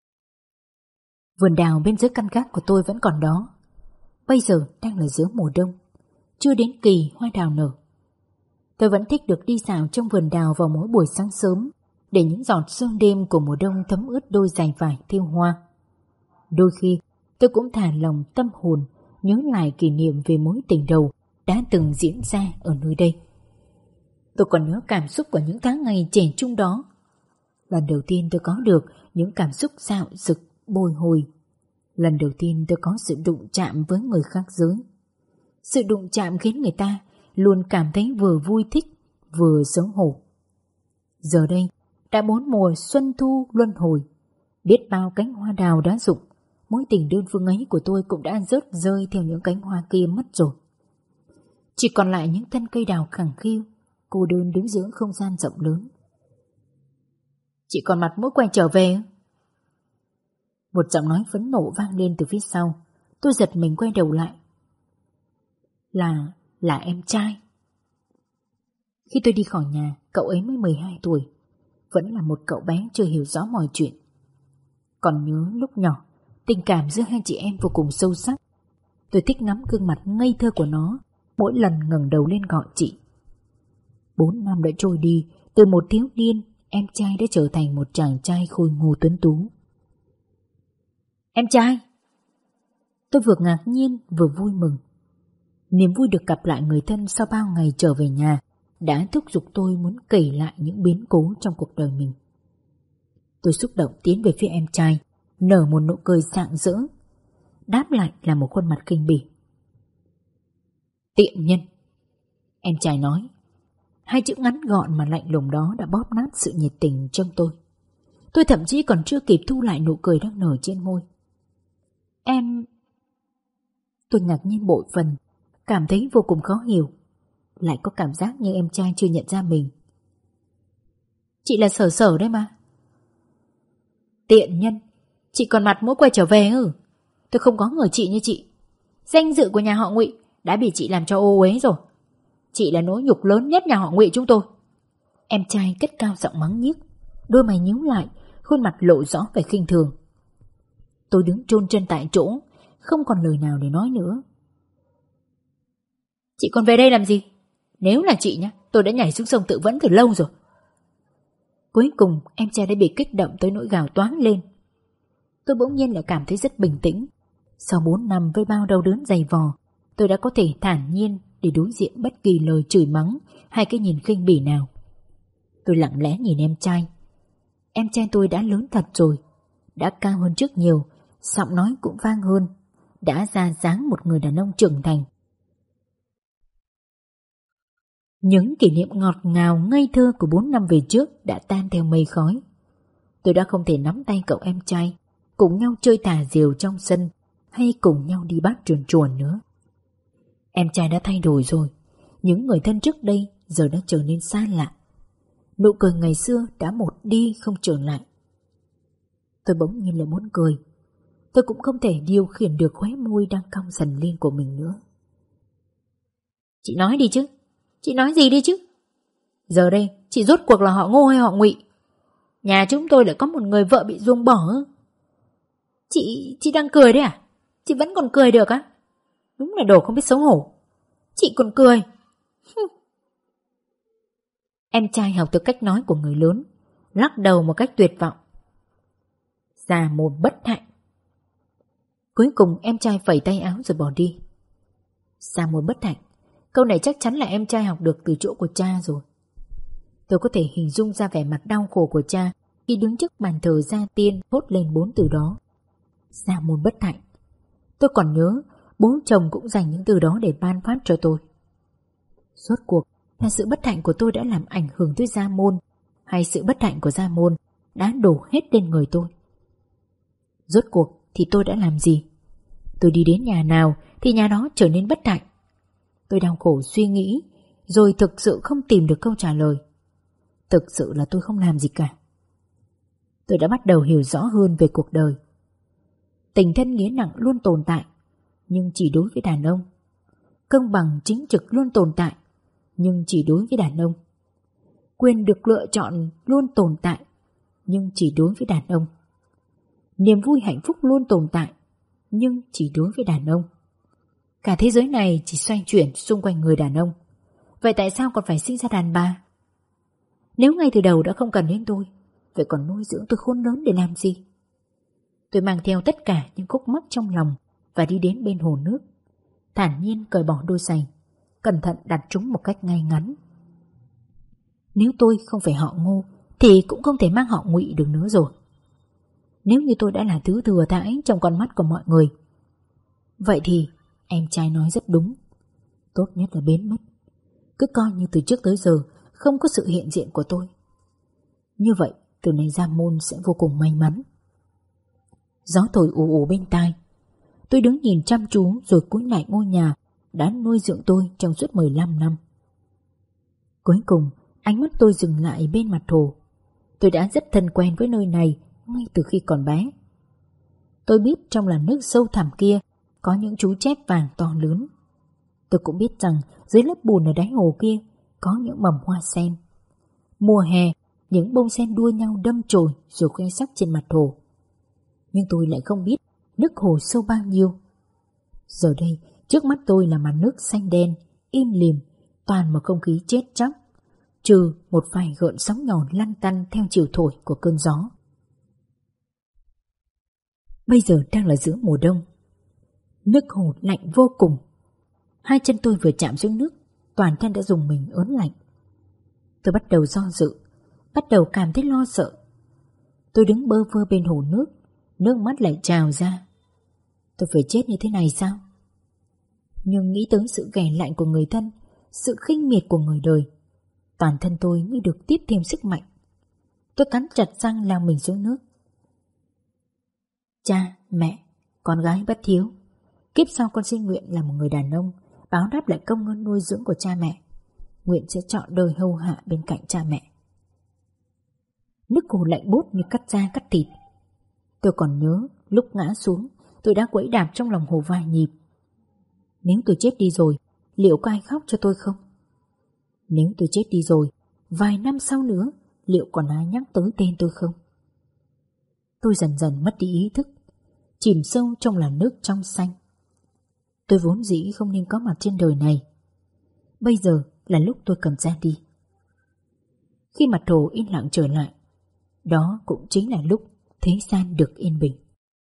Vườn đào bên dưới căn gác của tôi vẫn còn đó. Bây giờ đang là giữa mùa đông, chưa đến kỳ hoa đào nở. Tôi vẫn thích được đi dạo trong vườn đào vào mỗi buổi sáng sớm, để những giọt sương đêm của mùa đông thấm ướt đôi giày vải thêu hoa. Đôi khi tôi cũng thả lòng tâm hồn nhớ lại kỷ niệm về mối tình đầu đã từng diễn ra ở nơi đây. Tôi còn nhớ cảm xúc của những tháng ngày trẻ trung đó. Lần đầu tiên tôi có được những cảm xúc dạo dực, bồi hồi. Lần đầu tiên tôi có sự đụng chạm với người khác giới. Sự đụng chạm khiến người ta luôn cảm thấy vừa vui thích, vừa xấu hổ. Giờ đây, đã 4 mùa xuân thu luân hồi, biết bao cánh hoa đào đã rụng, mối tình đơn phương ấy của tôi cũng đã rớt rơi theo những cánh hoa kia mất rồi. Chỉ còn lại những thân cây đào khẳng khiu, cô đơn đứng giữa không gian rộng lớn. Chị còn mặt mũi quay trở về? Một giọng nói phẫn nộ vang lên từ phía sau. Tôi giật mình quay đầu lại. Là em trai. Khi tôi đi khỏi nhà, cậu ấy mới 12 tuổi, vẫn là một cậu bé chưa hiểu rõ mọi chuyện. Còn nhớ lúc nhỏ, tình cảm giữa hai chị em vô cùng sâu sắc. Tôi thích ngắm gương mặt ngây thơ của nó mỗi lần ngẩng đầu lên gọi chị. 4 năm đã trôi đi, từ một thiếu niên, em trai đã trở thành một chàng trai khôi ngô tuấn tú. Em trai! Tôi vừa ngạc nhiên vừa vui mừng. Niềm vui được gặp lại người thân sau bao ngày trở về nhà đã thúc giục tôi muốn kể lại những biến cố trong cuộc đời mình. Tôi xúc động tiến về phía em trai, nở một nụ cười rạng rỡ. Đáp lại là một khuôn mặt khinh bỉ. Tiện nhân! Em trai nói. 2 chữ ngắn gọn mà lạnh lùng đó đã bóp nát sự nhiệt tình trong tôi. Tôi thậm chí còn chưa kịp thu lại nụ cười đang nở trên môi. Em... Tôi ngạc nhiên bội phần, cảm thấy vô cùng khó hiểu. Lại có cảm giác như em trai chưa nhận ra mình. Chị là Sở Sở đấy mà. Tiện nhân! Chị còn mặt mũi quay trở về ư? Tôi không có người chị như chị. Danh dự của nhà họ Ngụy đã bị chị làm cho ô uế rồi. Chị là nỗi nhục lớn nhất nhà họ Ngụy chúng tôi. Em trai cất cao giọng mắng nhiếc, đôi mày nhíu lại, khuôn mặt lộ rõ vẻ khinh thường. Tôi đứng chôn chân tại chỗ, không còn lời nào để nói nữa. Chị còn về đây làm gì? Nếu là chị nhá, tôi đã nhảy xuống sông tự vẫn từ lâu rồi. Cuối cùng em trai đã bị kích động tới nỗi gào toáng lên. Tôi bỗng nhiên lại cảm thấy rất bình tĩnh. Sau 4 năm với bao đau đớn dày vò, tôi đã có thể thản nhiên để đối diện bất kỳ lời chửi mắng hay cái nhìn khinh bỉ nào. Tôi lặng lẽ nhìn em trai. Em trai tôi đã lớn thật rồi, đã cao hơn trước nhiều, giọng nói cũng vang hơn, đã ra dáng một người đàn ông trưởng thành. Những kỷ niệm ngọt ngào ngây thơ của 4 năm về trước đã tan theo mây khói. Tôi đã không thể nắm tay cậu em trai, cùng nhau chơi thả diều trong sân hay cùng nhau đi bắt chuồn chuồn nữa. Em trai đã thay đổi rồi, những người thân trước đây giờ đã trở nên xa lạ. Nụ cười ngày xưa đã một đi không trở lại. Tôi bỗng nhiên lại muốn cười. Tôi cũng không thể điều khiển được khóe môi đang cong dần lên của mình nữa. Chị nói đi chứ. Chị nói gì đi chứ. Giờ đây chị rốt cuộc là họ Ngô hay họ Ngụy? Nhà chúng tôi lại có một người vợ bị ruồng bỏ. Chị đang cười đấy à? Chị vẫn còn cười được á? Đúng là đồ không biết xấu hổ. Chị còn cười. Em trai học từ cách nói của người lớn, lắc đầu một cách tuyệt vọng. Già mồm bất hạnh. Cuối cùng em trai phẩy tay áo rồi bỏ đi. Già mồm bất hạnh. Câu này chắc chắn là em trai học được từ chỗ của cha rồi. Tôi có thể hình dung ra vẻ mặt đau khổ của cha khi đứng trước bàn thờ gia tiên thốt lên 4 từ đó. Già môn bất hạnh. Tôi còn nhớ bố chồng cũng dành những từ đó để ban phát cho tôi. Rốt cuộc là sự bất hạnh của tôi đã làm ảnh hưởng tới gia môn, hay sự bất hạnh của gia môn đã đổ hết lên người tôi? Rốt cuộc thì tôi đã làm gì? Tôi đi đến nhà nào thì nhà đó trở nên bất hạnh. Tôi đau khổ suy nghĩ, rồi thực sự không tìm được câu trả lời. Thực sự là tôi không làm gì cả. Tôi đã bắt đầu hiểu rõ hơn về cuộc đời. Tình thân nghĩa nặng luôn tồn tại, nhưng chỉ đối với đàn ông. Công bằng chính trực luôn tồn tại, nhưng chỉ đối với đàn ông. Quyền được lựa chọn luôn tồn tại, nhưng chỉ đối với đàn ông. Niềm vui hạnh phúc luôn tồn tại, nhưng chỉ đối với đàn ông. Cả thế giới này chỉ xoay chuyển xung quanh người đàn ông. Vậy tại sao còn phải sinh ra đàn bà? Nếu ngay từ đầu đã không cần đến tôi, vậy còn nuôi dưỡng tôi khôn lớn để làm gì? Tôi mang theo tất cả những khúc mắc trong lòng và đi đến bên hồ nước, thản nhiên cởi bỏ đôi giày, cẩn thận đặt chúng một cách ngay ngắn. Nếu tôi không phải họ Ngô thì cũng không thể mang họ Ngụy được nữa rồi. Nếu như tôi đã là thứ thừa thãi trong con mắt của mọi người, vậy thì em trai nói rất đúng. Tốt nhất là biến mất. Cứ coi như từ trước tới giờ không có sự hiện diện của tôi. Như vậy từ nay gia môn sẽ vô cùng may mắn. Gió thổi ù ù bên tai. Tôi đứng nhìn chăm chú rồi cúi lại ngôi nhà đã nuôi dưỡng tôi trong suốt 15 năm. Cuối cùng ánh mắt tôi dừng lại bên mặt hồ. Tôi đã rất thân quen với nơi này ngay từ khi còn bé. Tôi biết trong làn nước sâu thẳm kia có những chú chép vàng to lớn. Tôi cũng biết rằng dưới lớp bùn ở đáy hồ kia có những mầm hoa sen. Mùa hè, những bông sen đua nhau đâm chồi rồi khoe sắc trên mặt hồ. Nhưng tôi lại không biết nước hồ sâu bao nhiêu. Giờ đây, trước mắt tôi là màn nước xanh đen, im lìm, toàn một không khí chết chóc, trừ một vài gợn sóng nhỏ lăn tăn theo chiều thổi của cơn gió. Bây giờ đang là giữa mùa đông. Nước hồ lạnh vô cùng. Hai chân tôi vừa chạm xuống nước, toàn thân đã rùng mình ớn lạnh. Tôi bắt đầu do dự, bắt đầu cảm thấy lo sợ. Tôi đứng bơ vơ bên hồ nước, nước mắt lại trào ra. Tôi phải chết như thế này sao? Nhưng nghĩ tới sự ghẻ lạnh của người thân, sự khinh miệt của người đời, toàn thân tôi như được tiếp thêm sức mạnh. Tôi cắn chặt răng lao mình xuống nước. Cha, mẹ, con gái bất hiếu, kiếp sau con xin nguyện là một người đàn ông, báo đáp lại công ơn nuôi dưỡng của cha mẹ. Nguyện sẽ trọn đời hầu hạ bên cạnh cha mẹ. Nước hồ lạnh buốt như cắt da cắt thịt. Tôi còn nhớ lúc ngã xuống, tôi đã quẫy đạp trong lòng hồ vài nhịp. Nếu tôi chết đi rồi, liệu có ai khóc cho tôi không? Nếu tôi chết đi rồi, vài năm sau nữa, liệu còn ai nhắc tới tên tôi không? Tôi dần dần mất đi ý thức, chìm sâu trong làn nước trong xanh. Tôi vốn dĩ không nên có mặt trên đời này. Bây giờ là lúc tôi cần ra đi. Khi mặt hồ yên lặng trở lại, đó cũng chính là lúc thế gian được yên bình.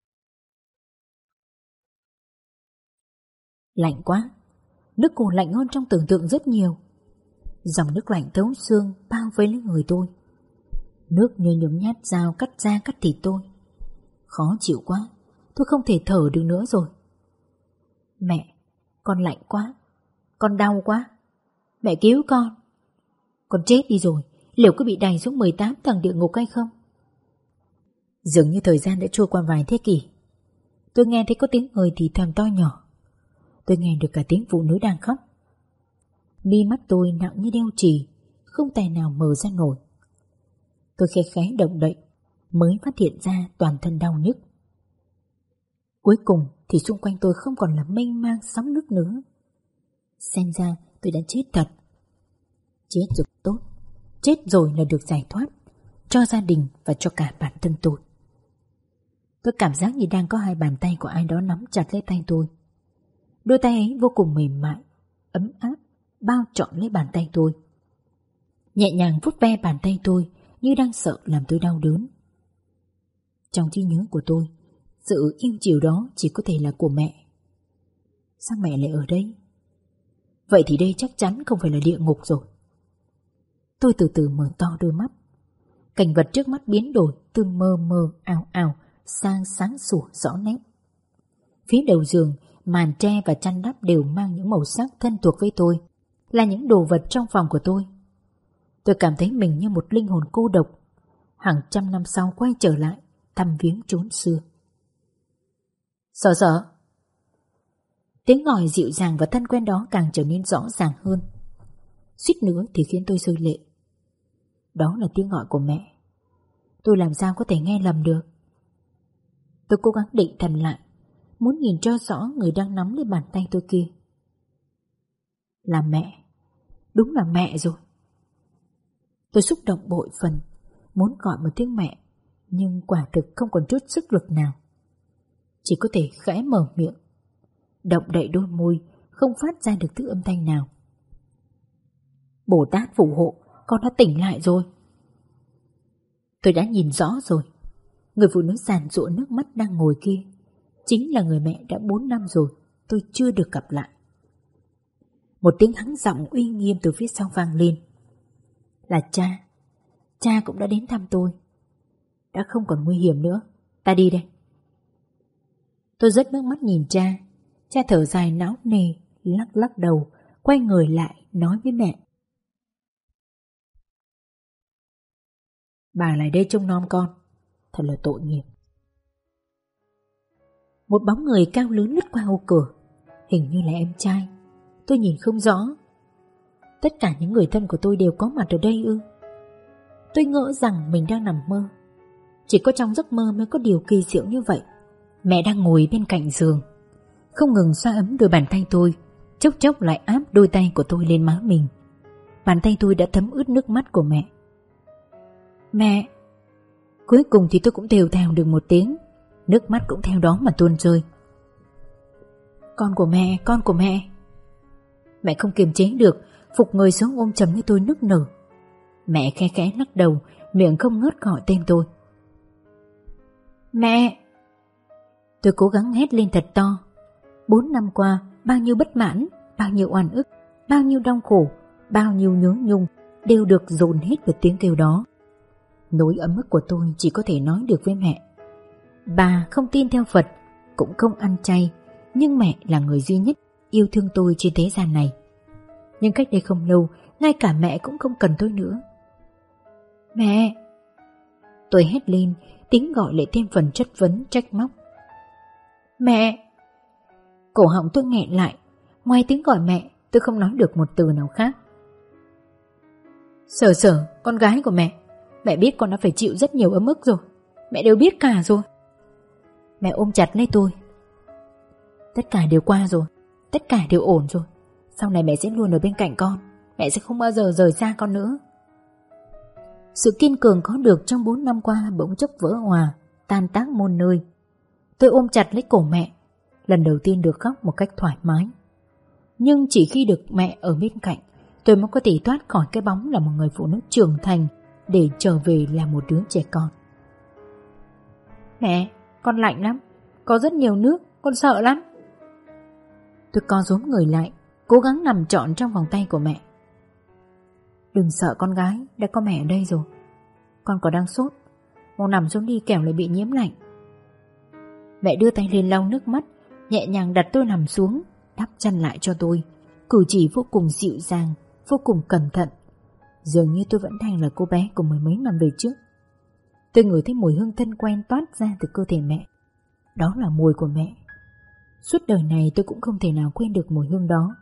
Lạnh quá. Nước hồ lạnh hơn trong tưởng tượng rất nhiều. Dòng nước lạnh thấu xương bao vây lấy người tôi. Nước như nhúng nhát dao cắt da cắt thịt tôi. Khó chịu quá. Tôi không thể thở được nữa rồi. Mẹ, con lạnh quá. Con đau quá. Mẹ cứu con. Con chết đi rồi, liệu có bị đày xuống 18 tầng địa ngục hay không? Dường như thời gian đã trôi qua vài thế kỷ. Tôi nghe thấy có tiếng người thì thầm to nhỏ. Tôi nghe được cả tiếng phụ nữ đang khóc. Mi mắt tôi nặng như đeo chì, không tài nào mở ra nổi. Tôi khẽ khẽ động đậy, mới phát hiện ra toàn thân đau nhức. Cuối cùng thì xung quanh tôi không còn là mênh mang sóng nước nữa. Xem ra tôi đã chết thật. Chết rồi tốt. Chết rồi là được giải thoát, cho gia đình và cho cả bản thân tôi. Tôi cảm giác như đang có hai bàn tay của ai đó nắm chặt lấy tay tôi. Đôi tay ấy vô cùng mềm mại, ấm áp, bao trọn lấy bàn tay tôi. Nhẹ nhàng vuốt ve bàn tay tôi như đang sợ làm tôi đau đớn. Trong trí nhớ của tôi, sự yêu chiều đó chỉ có thể là của mẹ. Sao mẹ lại ở đây? Vậy thì đây chắc chắn không phải là địa ngục rồi. Tôi từ từ mở to đôi mắt. Cảnh vật trước mắt biến đổi từ mơ mơ ảo ảo sang sáng sủa rõ nét. Phía đầu giường, màn tre và chăn đắp đều mang những màu sắc thân thuộc với tôi, là những đồ vật trong phòng của tôi. Tôi cảm thấy mình như một linh hồn cô độc, hàng trăm năm sau quay trở lại thăm viếng chốn xưa. Sợ sợ. Tiếng gọi dịu dàng và thân quen đó càng trở nên rõ ràng hơn. Suýt nữa thì khiến tôi rơi lệ. Đó là tiếng gọi của mẹ. Tôi làm sao có thể nghe lầm được. Tôi cố gắng định thần lại, muốn nhìn cho rõ người đang nắm lấy bàn tay tôi kia. Là mẹ. Đúng là mẹ rồi. Tôi xúc động bội phần, muốn gọi một tiếng mẹ, nhưng quả thực không còn chút sức lực nào. Chỉ có thể khẽ mở miệng, động đậy đôi môi, không phát ra được thứ âm thanh nào. Bồ Tát phù hộ, con đã tỉnh lại rồi. Tôi đã nhìn rõ rồi. Người phụ nữ giàn giụa nước mắt đang ngồi kia chính là người mẹ đã 4 năm rồi tôi chưa được gặp lại. Một tiếng hắng giọng uy nghiêm từ phía sau vang lên. Là cha. Cha cũng đã đến thăm tôi. Đã không còn nguy hiểm nữa. Ta đi đây. Tôi rớt nước mắt nhìn cha. Cha thở dài não nề, lắc lắc đầu, quay người lại nói với mẹ. Bà lại đây trông nom con. Thật là tội nghiệp. Một bóng người cao lớn lướt qua ô cửa. Hình như là em trai. Tôi nhìn không rõ. Tất cả những người thân của tôi đều có mặt ở đây ư? Tôi ngỡ rằng mình đang nằm mơ. Chỉ có trong giấc mơ mới có điều kỳ diệu như vậy. Mẹ đang ngồi bên cạnh giường, không ngừng xoa ấm đôi bàn tay tôi, chốc chốc lại áp đôi tay của tôi lên má mình. Bàn tay tôi đã thấm ướt nước mắt của mẹ. Mẹ. Cuối cùng thì tôi cũng thều thào được một tiếng. Nước mắt cũng theo đó mà tuôn rơi. Con của mẹ, con của mẹ. Mẹ không kiềm chế được, phục người xuống ôm chầm như tôi nức nở. Mẹ khe khẽ lắc đầu, miệng không ngớt gọi tên tôi. Mẹ. Tôi cố gắng hét lên thật to. 4 năm qua, bao nhiêu bất mãn, bao nhiêu oan ức, bao nhiêu đau khổ, bao nhiêu nhớ nhung đều được dồn hết vào tiếng kêu đó. Nỗi ấm ức của tôi chỉ có thể nói được với mẹ. Bà không tin theo Phật, cũng không ăn chay, nhưng mẹ là người duy nhất yêu thương tôi trên thế gian này. Nhưng cách đây không lâu, ngay cả mẹ cũng không cần tôi nữa. Mẹ. Tôi hét lên, tiếng gọi lại thêm phần chất vấn trách móc. Mẹ. Cổ họng tôi nghẹn lại. Ngoài tiếng gọi mẹ, tôi không nói được một từ nào khác. Sở Sở, con gái của mẹ. Mẹ biết con đã phải chịu rất nhiều ấm ức rồi. Mẹ đều biết cả rồi. Mẹ ôm chặt lấy tôi. Tất cả đều qua rồi. Tất cả đều ổn rồi. Sau này mẹ sẽ luôn ở bên cạnh con. Mẹ sẽ không bao giờ rời xa con nữa. Sự kiên cường có được trong 4 năm qua bỗng chốc vỡ òa, tan tác muôn nơi. Tôi ôm chặt lấy cổ mẹ, lần đầu tiên được khóc một cách thoải mái. Nhưng chỉ khi được mẹ ở bên cạnh, tôi mới có thể thoát khỏi cái bóng là một người phụ nữ trưởng thành để trở về là một đứa trẻ con. Mẹ, con lạnh lắm. Có rất nhiều nước, con sợ lắm. Tôi co rúm người lại, cố gắng nằm trọn trong vòng tay của mẹ. Đừng sợ con gái, đã có mẹ ở đây rồi. Con còn đang sốt, mau nằm xuống đi kẻo lại bị nhiễm lạnh. Mẹ đưa tay lên lau nước mắt, nhẹ nhàng đặt tôi nằm xuống, đắp chăn lại cho tôi. Cử chỉ vô cùng dịu dàng, vô cùng cẩn thận. Dường như tôi vẫn đang là cô bé của 10 mấy năm về trước. Tôi ngửi thấy mùi hương thân quen toát ra từ cơ thể mẹ. Đó là mùi của mẹ. Suốt đời này tôi cũng không thể nào quên được mùi hương đó.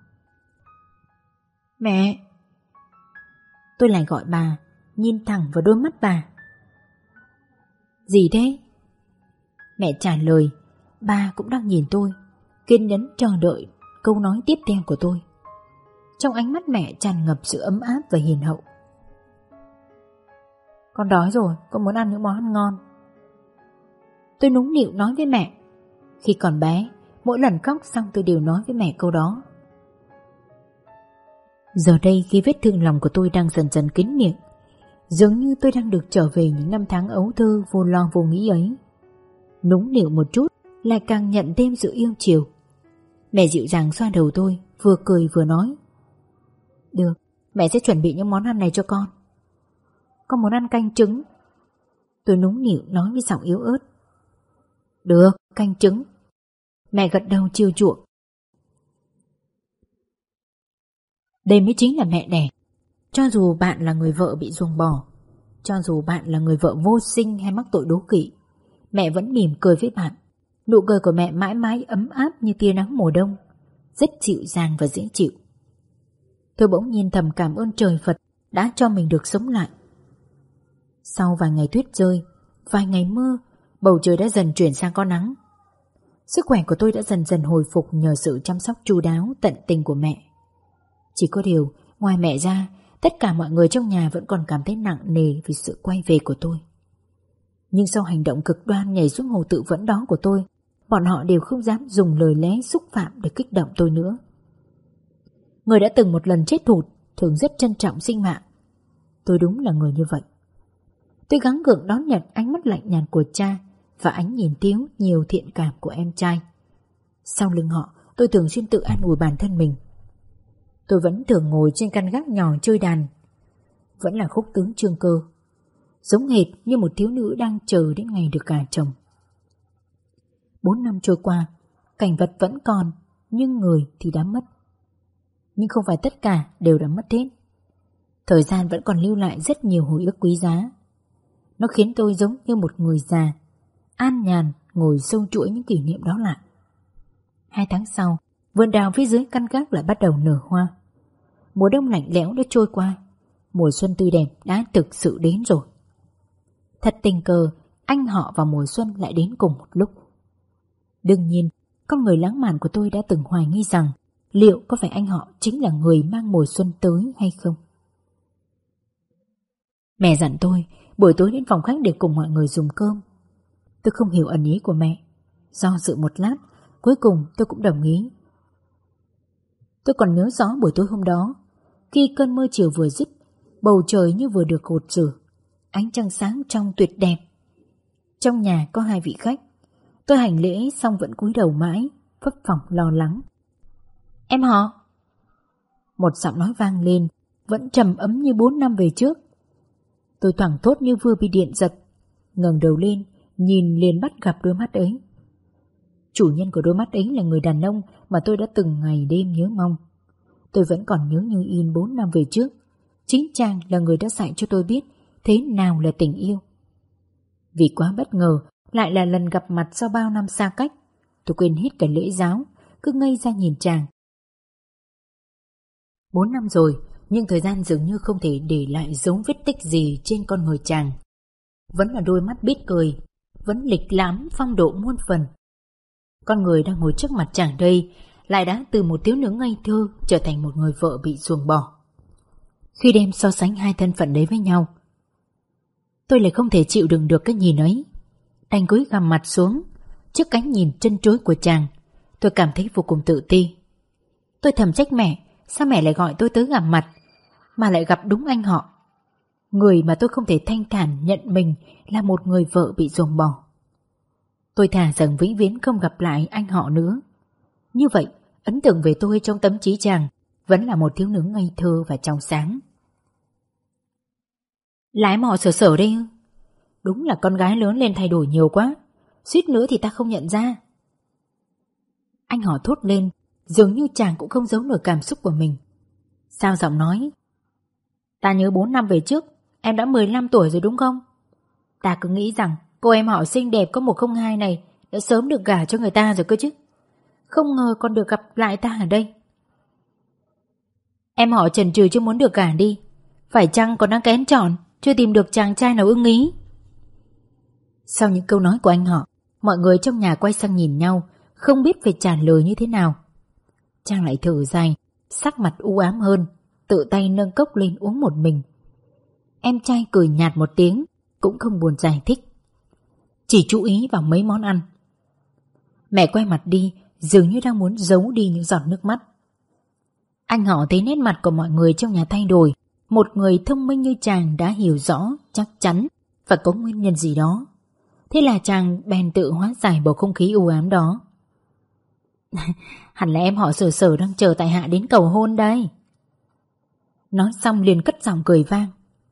Mẹ. Tôi lại gọi bà, nhìn thẳng vào đôi mắt bà. Gì thế? Mẹ trả lời. Bà cũng đang nhìn tôi, kiên nhẫn chờ đợi câu nói tiếp theo của tôi. Trong ánh mắt mẹ tràn ngập sự ấm áp và hiền hậu. Con đói rồi, con muốn ăn những món ăn ngon. Tôi nũng nịu nói với mẹ. Khi còn bé, mỗi lần khóc xong tôi đều nói với mẹ câu đó. Giờ đây khi vết thương lòng của tôi đang dần dần kín miệng, dường như tôi đang được trở về những năm tháng ấu thơ vô lo vô nghĩ ấy. Nũng nịu một chút lại càng nhận thêm sự yêu chiều. Mẹ dịu dàng xoa đầu tôi, vừa cười vừa nói: Được, mẹ sẽ chuẩn bị những món ăn này cho con. Con muốn ăn canh trứng. Tôi nũng nịu nói với giọng yếu ớt: Được, canh trứng. Mẹ gật đầu chiều chuộng. Đây mới chính là mẹ đẻ. Cho dù bạn là người vợ bị ruồng bỏ, cho dù bạn là người vợ vô sinh hay mắc tội đố kỵ, mẹ vẫn mỉm cười với bạn. Nụ cười của mẹ mãi mãi ấm áp như tia nắng mùa đông, rất dịu dàng và dễ chịu. Tôi bỗng nhiên thầm cảm ơn trời Phật đã cho mình được sống lại. Sau vài ngày tuyết rơi, vài ngày mưa, bầu trời đã dần chuyển sang có nắng. Sức khỏe của tôi đã dần dần hồi phục nhờ sự chăm sóc chu đáo tận tình của mẹ. Chỉ có điều, ngoài mẹ ra, tất cả mọi người trong nhà vẫn còn cảm thấy nặng nề vì sự quay về của tôi. Nhưng sau hành động cực đoan nhảy xuống hồ tự vẫn đó của tôi, bọn họ đều không dám dùng lời lẽ xúc phạm để kích động tôi nữa. Người đã từng một lần chết thụt thường rất trân trọng sinh mạng. Tôi đúng là người như vậy. Tôi gắng gượng đón nhận ánh mắt lạnh nhạt của cha và ánh nhìn thiếu nhiều thiện cảm của em trai. Sau lưng họ, tôi thường xuyên tự an ủi bản thân mình. Tôi vẫn thường ngồi trên căn gác nhỏ chơi đàn, vẫn là khúc tướng Trương Cơ, giống hệt như một thiếu nữ đang chờ đến ngày được gả chồng. 4 năm trôi qua, cảnh vật vẫn còn, nhưng người thì đã mất. Nhưng không phải tất cả đều đã mất hết. Thời gian vẫn còn lưu lại rất nhiều hồi ức quý giá. Nó khiến tôi giống như một người già, an nhàn ngồi sâu chuỗi những kỷ niệm đó lại. 2 tháng sau, vườn đào phía dưới căn gác lại bắt đầu nở hoa. Mùa đông lạnh lẽo đã trôi qua, mùa xuân tươi đẹp đã thực sự đến rồi. Thật tình cờ, anh họ và mùa xuân lại đến cùng một lúc. Đương nhiên, con người lãng mạn của tôi đã từng hoài nghi rằng liệu có phải anh họ chính là người mang mùa xuân tới hay không. Mẹ dặn tôi buổi tối đến phòng khách để cùng mọi người dùng cơm. Tôi không hiểu ẩn ý của mẹ. Do dự một lát, cuối cùng tôi cũng đồng ý. Tôi còn nhớ rõ buổi tối hôm đó, khi cơn mưa chiều vừa dứt, bầu trời như vừa được gột rửa, ánh trăng sáng trong tuyệt đẹp. Trong nhà có 2 vị khách. Tôi hành lễ xong vẫn cúi đầu mãi, phấp phỏng lo lắng. Em họ. Một giọng nói vang lên, vẫn trầm ấm như 4 năm về trước. Tôi thoảng thốt như vừa bị điện giật, ngẩng đầu lên, nhìn liền bắt gặp đôi mắt ấy. Chủ nhân của đôi mắt ấy là người đàn ông mà tôi đã từng ngày đêm nhớ mong. Tôi vẫn còn nhớ như in 4 năm về trước. Chính chàng là người đã dạy cho tôi biết thế nào là tình yêu. Vì quá bất ngờ, lại là lần gặp mặt sau bao năm xa cách, tôi quên hết cả lễ giáo, cứ ngây ra nhìn chàng. 4 năm rồi, nhưng thời gian dường như không thể để lại dấu vết tích gì trên con người chàng. Vẫn là đôi mắt biết cười, vẫn lịch lãm phong độ muôn phần. Con người đang ngồi trước mặt chàng đây lại đã từ một thiếu nữ ngây thơ trở thành một người vợ bị ruồng bỏ. Khi đem so sánh hai thân phận đấy với nhau, tôi lại không thể chịu đựng được cái nhìn ấy. Đành cúi gằm mặt xuống trước cánh nhìn trân trối của chàng. Tôi cảm thấy vô cùng tự ti. Tôi thầm trách mẹ, sao mẹ lại gọi tôi tới gặp mặt mà lại gặp đúng anh họ, người mà tôi không thể thanh thản nhận mình là một người vợ bị ruồng bỏ. Tôi thà rằng vĩnh viễn không gặp lại anh họ nữa. Như vậy, ấn tượng về tôi trong tâm trí chàng vẫn là một thiếu nữ ngây thơ và trong sáng. Là em họ Sở đây ư? Đúng là con gái lớn lên thay đổi nhiều quá, suýt nữa thì ta không nhận ra. Anh họ thốt lên, dường như chàng cũng không giấu nổi cảm xúc của mình. Sao giọng nói? Ta nhớ 4 năm về trước, em đã 15 tuổi rồi đúng không? Ta cứ nghĩ rằng cô em họ xinh đẹp có 102 này đã sớm được gả cho người ta rồi cơ chứ. Không ngờ còn được gặp lại ta ở đây. Em họ chần chừ chưa muốn được gả đi, phải chăng còn đang kén chọn, chưa tìm được chàng trai nào ưng ý? Sau những câu nói của anh họ, mọi người trong nhà quay sang nhìn nhau, không biết phải trả lời như thế nào. Chàng lại thở dài, sắc mặt u ám hơn, tự tay nâng cốc lên uống một mình. Em trai cười nhạt một tiếng, cũng không buồn giải thích, chỉ chú ý vào mấy món ăn. Mẹ quay mặt đi, dường như đang muốn giấu đi những giọt nước mắt. Anh họ thấy nét mặt của mọi người trong nhà thay đổi. Một người thông minh như chàng đã hiểu rõ, chắc chắn phải có nguyên nhân gì đó. Thế là chàng bèn tự hóa giải bầu không khí u ám đó. Hẳn là em họ Sở Sở đang chờ tại hạ đến cầu hôn đây. Nói xong liền cất giọng cười vang.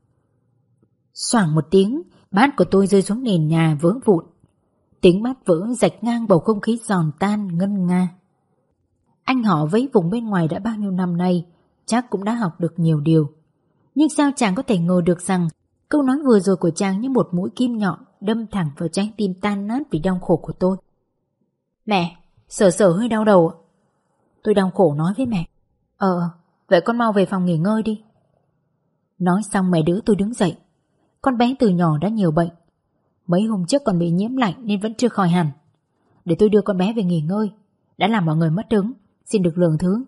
Xoảng một tiếng, bát của tôi rơi xuống nền nhà vỡ vụn. Tiếng bát vỡ rạch ngang bầu không khí giòn tan ngân nga. Anh họ với vùng bên ngoài đã bao nhiêu năm nay, chắc cũng đã học được nhiều điều. Nhưng sao chàng có thể ngờ được rằng câu nói vừa rồi của chàng như một mũi kim nhọn đâm thẳng vào trái tim tan nát vì đau khổ của tôi. Mẹ, Sở Sở hơi đau đầu. Tôi đau khổ nói với mẹ. Vậy con mau về phòng nghỉ ngơi đi. Nói xong mẹ đỡ tôi đứng dậy. Con bé từ nhỏ đã nhiều bệnh. Mấy hôm trước còn bị nhiễm lạnh nên vẫn chưa khỏi hẳn. Để tôi đưa con bé về nghỉ ngơi. Đã làm mọi người mất hứng, xin được lượng thứ.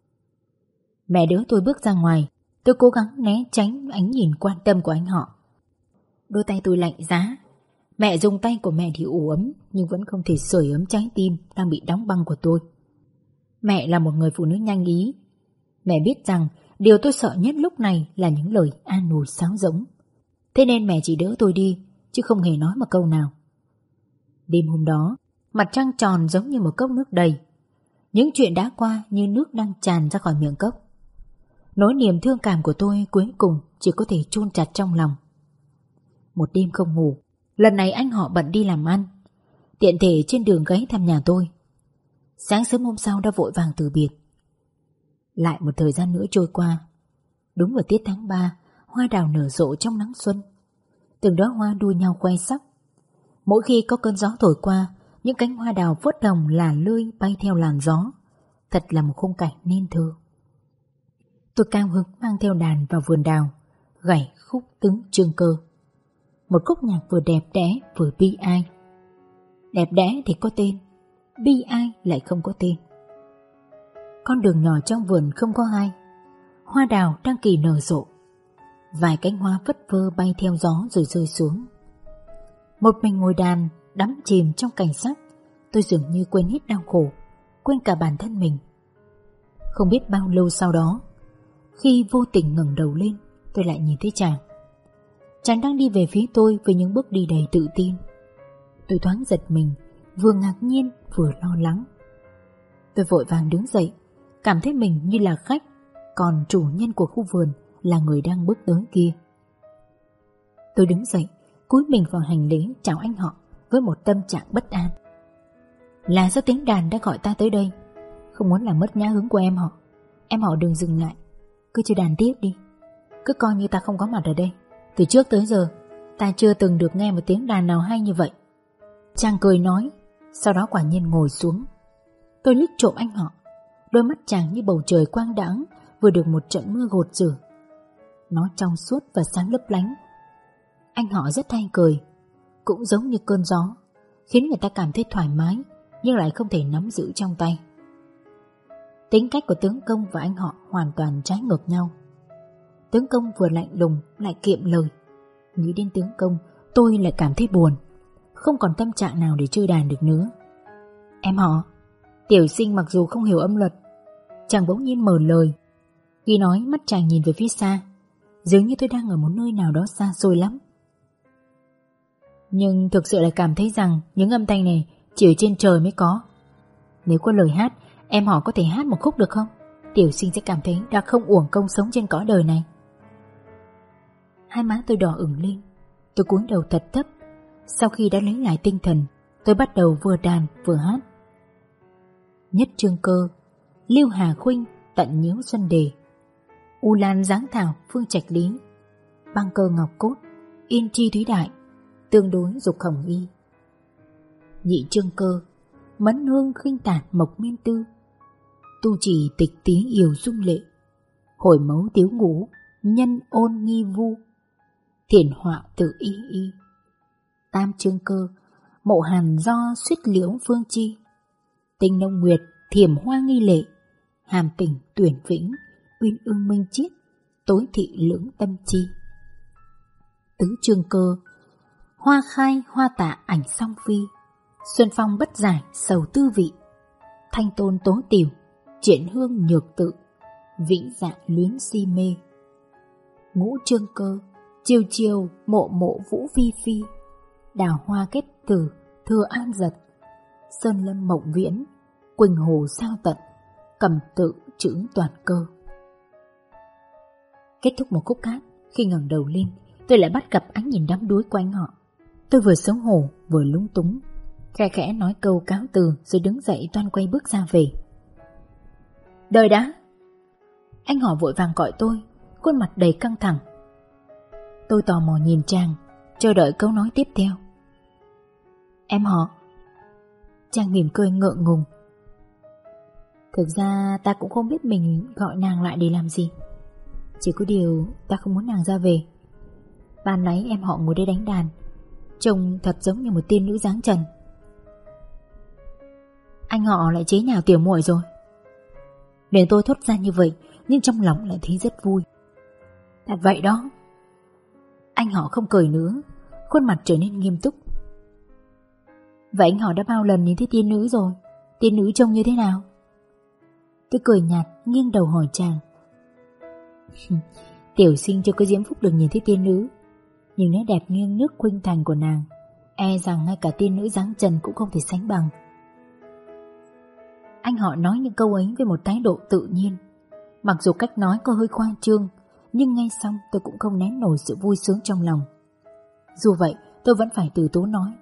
Mẹ đỡ tôi bước ra ngoài. Tôi cố gắng né tránh ánh nhìn quan tâm của anh họ. Đôi tay tôi lạnh giá. Mẹ dùng tay của mẹ thì ủ ấm, nhưng vẫn không thể sưởi ấm trái tim đang bị đóng băng của tôi. Mẹ là một người phụ nữ nhanh ý. Mẹ biết rằng điều tôi sợ nhất lúc này là những lời an ủi sáo rỗng. Thế nên mẹ chỉ đỡ tôi đi, chứ không hề nói một câu nào. Đêm hôm đó, mặt trăng tròn giống như một cốc nước đầy. Những chuyện đã qua như nước đang tràn ra khỏi miệng cốc. Nỗi niềm thương cảm của tôi cuối cùng chỉ có thể chôn chặt trong lòng. Một đêm không ngủ, lần này anh họ bận đi làm ăn. Tiện thể trên đường ghé thăm nhà tôi. Sáng sớm hôm sau đã vội vàng từ biệt. Lại một thời gian nữa trôi qua. Đúng vào tiết tháng 3, hoa đào nở rộ trong nắng xuân. Từng đóa hoa đua nhau khoe sắc. Mỗi khi có cơn gió thổi qua, những cánh hoa đào phớt hồng là lươi bay theo làn gió. Thật là một khung cảnh nên thơ. Tôi cao hứng mang theo đàn vào vườn đào, gảy khúc Tứ Chương Cơ. Một khúc nhạc vừa đẹp đẽ vừa bi ai. Đẹp đẽ thì có tên, bi ai lại không có tên. Con đường nhỏ trong vườn không có ai. Hoa đào đang kỳ nở rộ. Vài cánh hoa phất phơ bay theo gió rồi rơi xuống. Một mình ngồi đàn, đắm chìm trong cảnh sắc. Tôi dường như quên hết đau khổ, quên cả bản thân mình. Không biết bao lâu sau đó, khi vô tình ngẩng đầu lên, tôi lại nhìn thấy chàng. Chàng đang đi về phía tôi với những bước đi đầy tự tin. Tôi thoáng giật mình, vừa ngạc nhiên vừa lo lắng. Tôi vội vàng đứng dậy, cảm thấy mình như là khách, còn chủ nhân của khu vườn là người đang bước tới kia. Tôi đứng dậy, cúi mình vào hành lễ chào anh họ với một tâm trạng bất an. Là do tiếng đàn đã gọi ta tới đây. Không muốn làm mất nhã hứng của em họ. Em họ đừng dừng lại, cứ chơi đàn tiếp đi. Cứ coi như ta không có mặt ở đây. Từ trước tới giờ ta chưa từng được nghe một tiếng đàn nào hay như vậy. Chàng cười nói, sau đó quả nhiên ngồi xuống. Tôi liếc trộm anh họ. Đôi mắt chàng như bầu trời quang đãng vừa được một trận mưa gột rửa. Nó trong suốt và sáng lấp lánh. Anh họ rất hay cười, cũng giống như cơn gió, khiến người ta cảm thấy thoải mái nhưng lại không thể nắm giữ trong tay. Tính cách của tướng công và anh họ hoàn toàn trái ngược nhau. Tướng công vừa lạnh lùng lại kiệm lời. Nghĩ đến tướng công, tôi lại cảm thấy buồn, không còn tâm trạng nào để chơi đàn được nữa. Em họ, tiểu sinh mặc dù không hiểu âm luật. Chàng bỗng nhiên mở lời. Khi nói, mắt chàng nhìn về phía xa, dường như tôi đang ở một nơi nào đó xa xôi lắm. Nhưng thực sự lại cảm thấy rằng những âm thanh này chỉ ở trên trời mới có. Nếu có lời hát, em họ có thể hát một khúc được không? Tiểu sinh sẽ cảm thấy đã không uổng công sống trên cõi đời này. Hai má tôi đỏ ửng lên. Tôi cúi đầu thật thấp. Sau khi đã lấy lại tinh thần, tôi bắt đầu vừa đàn vừa hát. Nhất Chương Cơ, Lưu Hà Khuynh, Tận Nhiễu Xuân Đề, U Lan Giáng Thảo, Phương Trạch Lý, Băng Cơ Ngọc Cốt, Yên Chi Thúy Đại, Tương Đối Dục Hồng Y. Nhị Chương Cơ, Mẫn Hương Khinh Tản Mộc Miên Tư, Tu Chỉ Tịch Tí Yều Dung Lệ, Hồi Mấu Tiếu Ngũ, Nhân Ôn Nghi Vu, Thiền Họa Tự Y Y. Tam Chương Cơ, Mộ Hàn Do Suýt Liễu Phương Chi, Tinh Nông Nguyệt, Thiểm Hoa Nghi Lệ, Hàm Tỉnh Tuyển Vĩnh, Uyên Ương Minh Chiết, Tối Thị Lưỡng Tâm Chi. Tứ Chương Cơ, Hoa Khai Hoa Tạ Ảnh Song Phi, Xuân Phong Bất Giải Sầu Tư Vị, Thanh Tôn Tố Tiểu, Triển Hương Nhược Tự, Vĩnh Dạ Luyến Si Mê. Ngũ Chương Cơ, Chiều Chiều Mộ Mộ Vũ Vi Phi, Đào Hoa Kết Tử, Thừa An Giật, Sơn Lâm Mộng Viễn, Quỳnh Hồ Sao Tận, Cầm Tự Chữ Toàn Cơ. Kết thúc một khúc hát, khi ngẩng đầu lên, tôi lại bắt gặp ánh nhìn đắm đuối của anh họ. Tôi vừa xấu hổ vừa lúng túng, khẽ khẽ nói câu cáo từ rồi đứng dậy toan quay bước ra về. Đợi đã! Anh họ vội vàng gọi tôi, khuôn mặt đầy căng thẳng. Tôi tò mò nhìn chàng, chờ đợi câu nói tiếp theo. Em họ. Chàng mỉm cười ngượng ngùng. Thực ra ta cũng không biết mình gọi nàng lại để làm gì. Chỉ có điều ta không muốn nàng ra về. Ban nãy em họ ngồi đây đánh đàn, trông thật giống như một tiên nữ dáng trần. Anh họ lại chế nhạo tiểu muội rồi. Để tôi thốt ra như vậy, nhưng trong lòng lại thấy rất vui. Thật vậy đó. Anh họ không cười nữa, khuôn mặt trở nên nghiêm túc. Vậy anh họ đã bao lần nhìn thấy tiên nữ rồi? Tiên nữ trông như thế nào? Tôi cười nhạt, nghiêng đầu hỏi chàng. Tiểu sinh chưa có diễm phúc được nhìn thấy tiên nữ, nhưng nét đẹp nghiêng nước khuynh thành của nàng, e rằng ngay cả tiên nữ dáng trần cũng không thể sánh bằng. Anh họ nói những câu ấy với một thái độ tự nhiên. Mặc dù cách nói có hơi khoa trương, nhưng nghe xong tôi cũng không nén nổi sự vui sướng trong lòng. Dù vậy tôi vẫn phải từ tốn nói.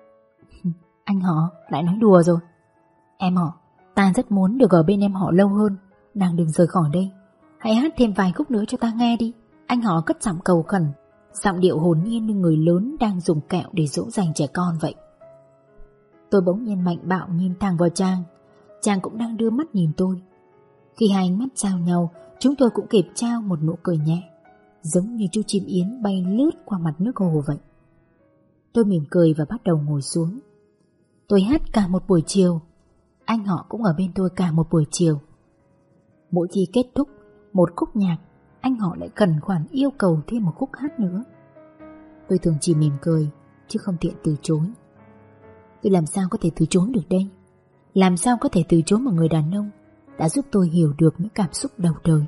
Anh họ lại nói đùa rồi. Em họ, ta rất muốn được ở bên em họ lâu hơn. Nàng đừng rời khỏi đây. Hãy hát thêm vài khúc nữa cho ta nghe đi. Anh họ cất giọng cầu khẩn, giọng điệu hồn nhiên như người lớn đang dùng kẹo để dỗ dành trẻ con vậy. Tôi bỗng nhiên mạnh bạo nhìn thẳng vào chàng. Chàng cũng đang đưa mắt nhìn tôi. Khi hai ánh mắt giao nhau, chúng tôi cũng kịp trao một nụ cười nhẹ, giống như chú chim yến bay lướt qua mặt nước hồ vậy. Tôi mỉm cười và bắt đầu ngồi xuống. Tôi hát cả một buổi chiều, anh họ cũng ở bên tôi cả một buổi chiều. Mỗi khi kết thúc một khúc nhạc, anh họ lại khẩn khoản yêu cầu thêm một khúc hát nữa. Tôi thường chỉ mỉm cười, chứ không tiện từ chối. Tôi làm sao có thể từ chối được đây? Làm sao có thể từ chối một người đàn ông đã giúp tôi hiểu được những cảm xúc đầu đời?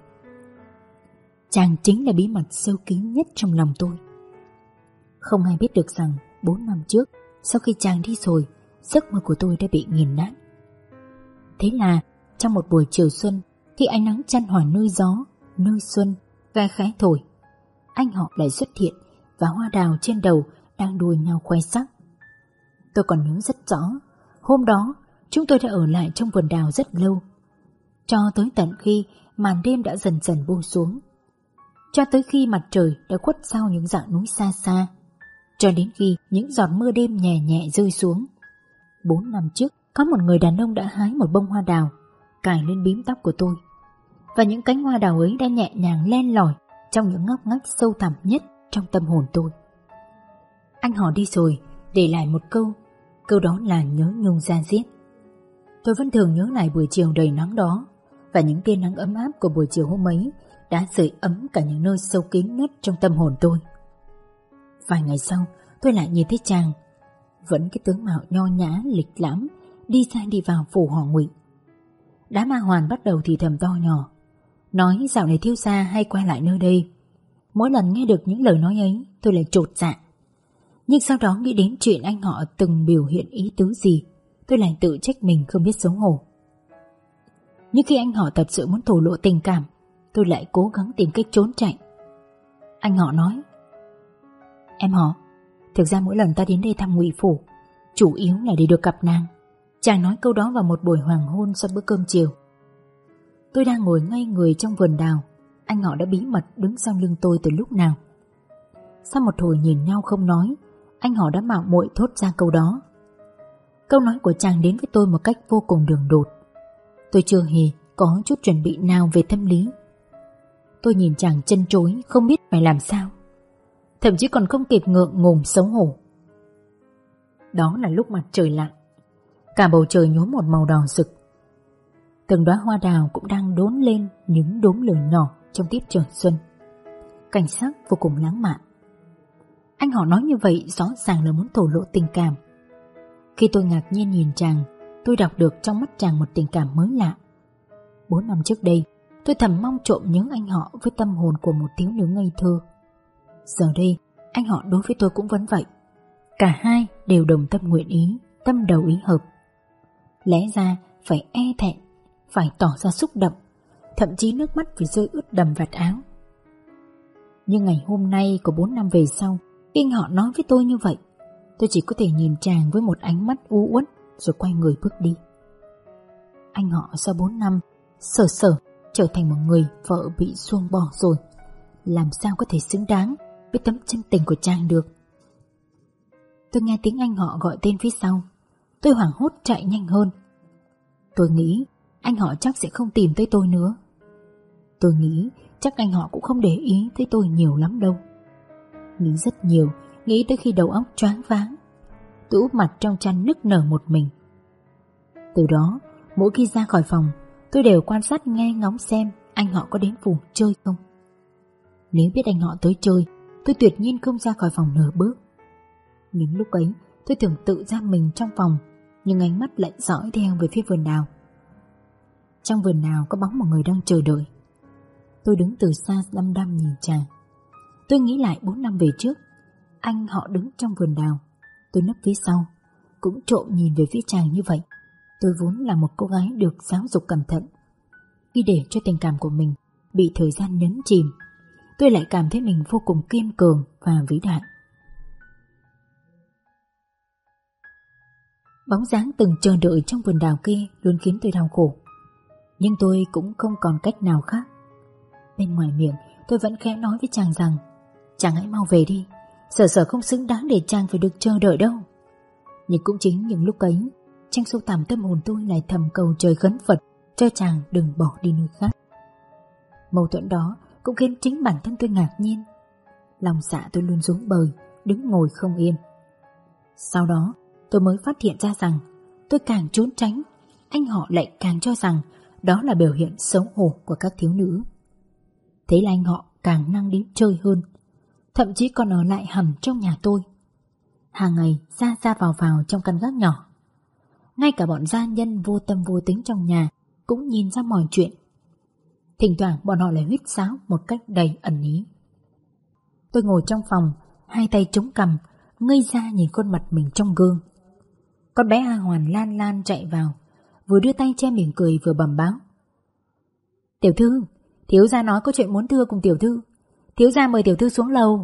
Chàng chính là bí mật sâu kín nhất trong lòng tôi. Không ai biết được rằng 4 năm trước, sau khi chàng đi rồi, giấc mơ của tôi đã bị nghiền nát. Thế là trong một buổi chiều xuân, khi ánh nắng chan hòa nơi gió, nơi xuân, gai khẽ thổi, anh họ lại xuất hiện và hoa đào trên đầu đang đua nhau khoe sắc. Tôi còn nhớ rất rõ, hôm đó chúng tôi đã ở lại trong vườn đào rất lâu, cho tới tận khi màn đêm đã dần dần buông xuống, cho tới khi mặt trời đã khuất sau những dãy núi xa xa, cho đến khi những giọt mưa đêm nhẹ nhẹ rơi xuống. 4 năm trước, có một người đàn ông đã hái một bông hoa đào, cài lên bím tóc của tôi, và những cánh hoa đào ấy đã nhẹ nhàng len lỏi trong những ngóc ngách sâu thẳm nhất trong tâm hồn tôi. Anh họ đi rồi, để lại một câu đó là nhớ nhung da diết. Tôi vẫn thường nhớ lại buổi chiều đầy nắng đó, và những tia nắng ấm áp của buổi chiều hôm ấy đã sưởi ấm cả những nơi sâu kín nhất trong tâm hồn tôi. Vài ngày sau, tôi lại nhìn thấy chàng, vẫn cái tướng mạo nho nhã lịch lãm, đi ra đi vào phủ họ Ngụy. Đám Ma Hoàn bắt đầu thì thầm to nhỏ, nói dạo này thiếu gia hay quay lại nơi đây. Mỗi lần nghe được những lời nói ấy, tôi lại chột dạ. Nhưng sau đó nghĩ đến chuyện anh họ từng biểu hiện ý tứ gì, tôi lại tự trách mình không biết xấu hổ. Nhưng khi anh họ thật sự muốn thổ lộ tình cảm, tôi lại cố gắng tìm cách trốn chạy. Anh họ nói: Em họ, thực ra mỗi lần ta đến đây thăm Ngụy phủ, chủ yếu là để được gặp nàng. Chàng nói câu đó vào một buổi hoàng hôn sau bữa cơm chiều. Tôi đang ngồi ngây người trong vườn đào, anh họ đã bí mật đứng sau lưng tôi từ lúc nào. Sau một hồi nhìn nhau không nói, anh họ đã mạo muội thốt ra câu đó. Câu nói của chàng đến với tôi một cách vô cùng đường đột. Tôi chưa hề có chút chuẩn bị nào về tâm lý. Tôi nhìn chàng chân chối, không biết phải làm sao, thậm chí còn không kịp ngượng ngùng xấu hổ. Đó là lúc mặt trời lặn, cả bầu trời nhuốm một màu đỏ rực. Từng đóa hoa đào cũng đang đốn lên những đốm lửa nhỏ trong tiết trời xuân. Cảnh sắc vô cùng lãng mạn. Anh họ nói như vậy rõ ràng là muốn thổ lộ tình cảm. Khi tôi ngạc nhiên nhìn chàng, tôi đọc được trong mắt chàng một tình cảm mới lạ. 4 năm trước đây, tôi thầm mong trộm nhớ anh họ với tâm hồn của một thiếu nữ ngây thơ. Giờ đây, anh họ đối với tôi cũng vẫn vậy. Cả hai đều đồng tâm nguyện ý, tâm đầu ý hợp. Lẽ ra phải e thẹn, phải tỏ ra xúc động, thậm chí nước mắt phải rơi ướt đầm vạt áo. Nhưng ngày hôm nay của 4 năm về sau, khi họ nói với tôi như vậy, tôi chỉ có thể nhìn chàng với một ánh mắt u uất rồi quay người bước đi. Anh họ sau 4 năm sở trở thành một người vợ bị xuông bỏ rồi, làm sao có thể xứng đáng với tấm chân tình của chàng được. Tôi nghe tiếng anh họ gọi tên phía sau. Tôi hoảng hốt chạy nhanh hơn. Tôi nghĩ anh họ chắc sẽ không tìm tới tôi nữa. Tôi nghĩ chắc anh họ cũng không để ý tới tôi nhiều lắm đâu. Nghĩ rất nhiều, nghĩ tới khi đầu óc choáng váng. Tôi úp mặt trong chăn nức nở một mình. Từ đó, mỗi khi ra khỏi phòng, tôi đều quan sát nghe ngóng xem anh họ có đến phủ chơi không. Nếu biết anh họ tới chơi, tôi tuyệt nhiên không ra khỏi phòng nửa bước. Những lúc ấy, tôi tưởng tự giam mình trong phòng, nhưng ánh mắt lại dõi theo về phía vườn đào. Trong vườn đào có bóng một người đang chờ đợi. Tôi đứng từ xa đăm đăm nhìn chàng. Tôi nghĩ lại 4 năm về trước, anh họ đứng trong vườn đào, tôi nấp phía sau, cũng trộm nhìn về phía chàng như vậy. Tôi vốn là một cô gái được giáo dục cẩn thận. Khi để cho tình cảm của mình bị thời gian nhấn chìm, tôi lại cảm thấy mình vô cùng kiên cường và vĩ đại. Bóng dáng từng chờ đợi trong vườn đào kia luôn khiến tôi đau khổ. Nhưng tôi cũng không còn cách nào khác. Bên ngoài miệng tôi vẫn khẽ nói với chàng rằng chàng hãy mau về đi, Sở không xứng đáng để chàng phải được chờ đợi đâu. Nhưng cũng chính những lúc ấy, trong sâu thẳm tâm hồn tôi lại thầm cầu trời khấn Phật cho chàng đừng bỏ đi nơi khác. Mâu thuẫn đó cũng khiến chính bản thân tôi ngạc nhiên. Lòng dạ tôi luôn rối bời, đứng ngồi không yên. Sau đó tôi mới phát hiện ra rằng tôi càng trốn tránh, anh họ lại càng cho rằng đó là biểu hiện xấu hổ của các thiếu nữ. Thế là anh họ càng năng đến chơi hơn, thậm chí còn ở lại hầm trong nhà tôi, hàng ngày ra vào trong căn gác nhỏ. Ngay cả bọn gia nhân vô tâm vô tính trong nhà cũng nhìn ra mọi chuyện. Thỉnh thoảng bọn họ lại huýt sáo một cách đầy ẩn ý. Tôi ngồi trong phòng, hai tay chống cằm, ngây ra nhìn khuôn mặt mình trong gương. Con bé A Hoàn Lan chạy vào, vừa đưa tay che miệng cười vừa bẩm báo: "Tiểu thư, thiếu gia nói có chuyện muốn thưa cùng tiểu thư. Thiếu gia mời tiểu thư xuống lầu."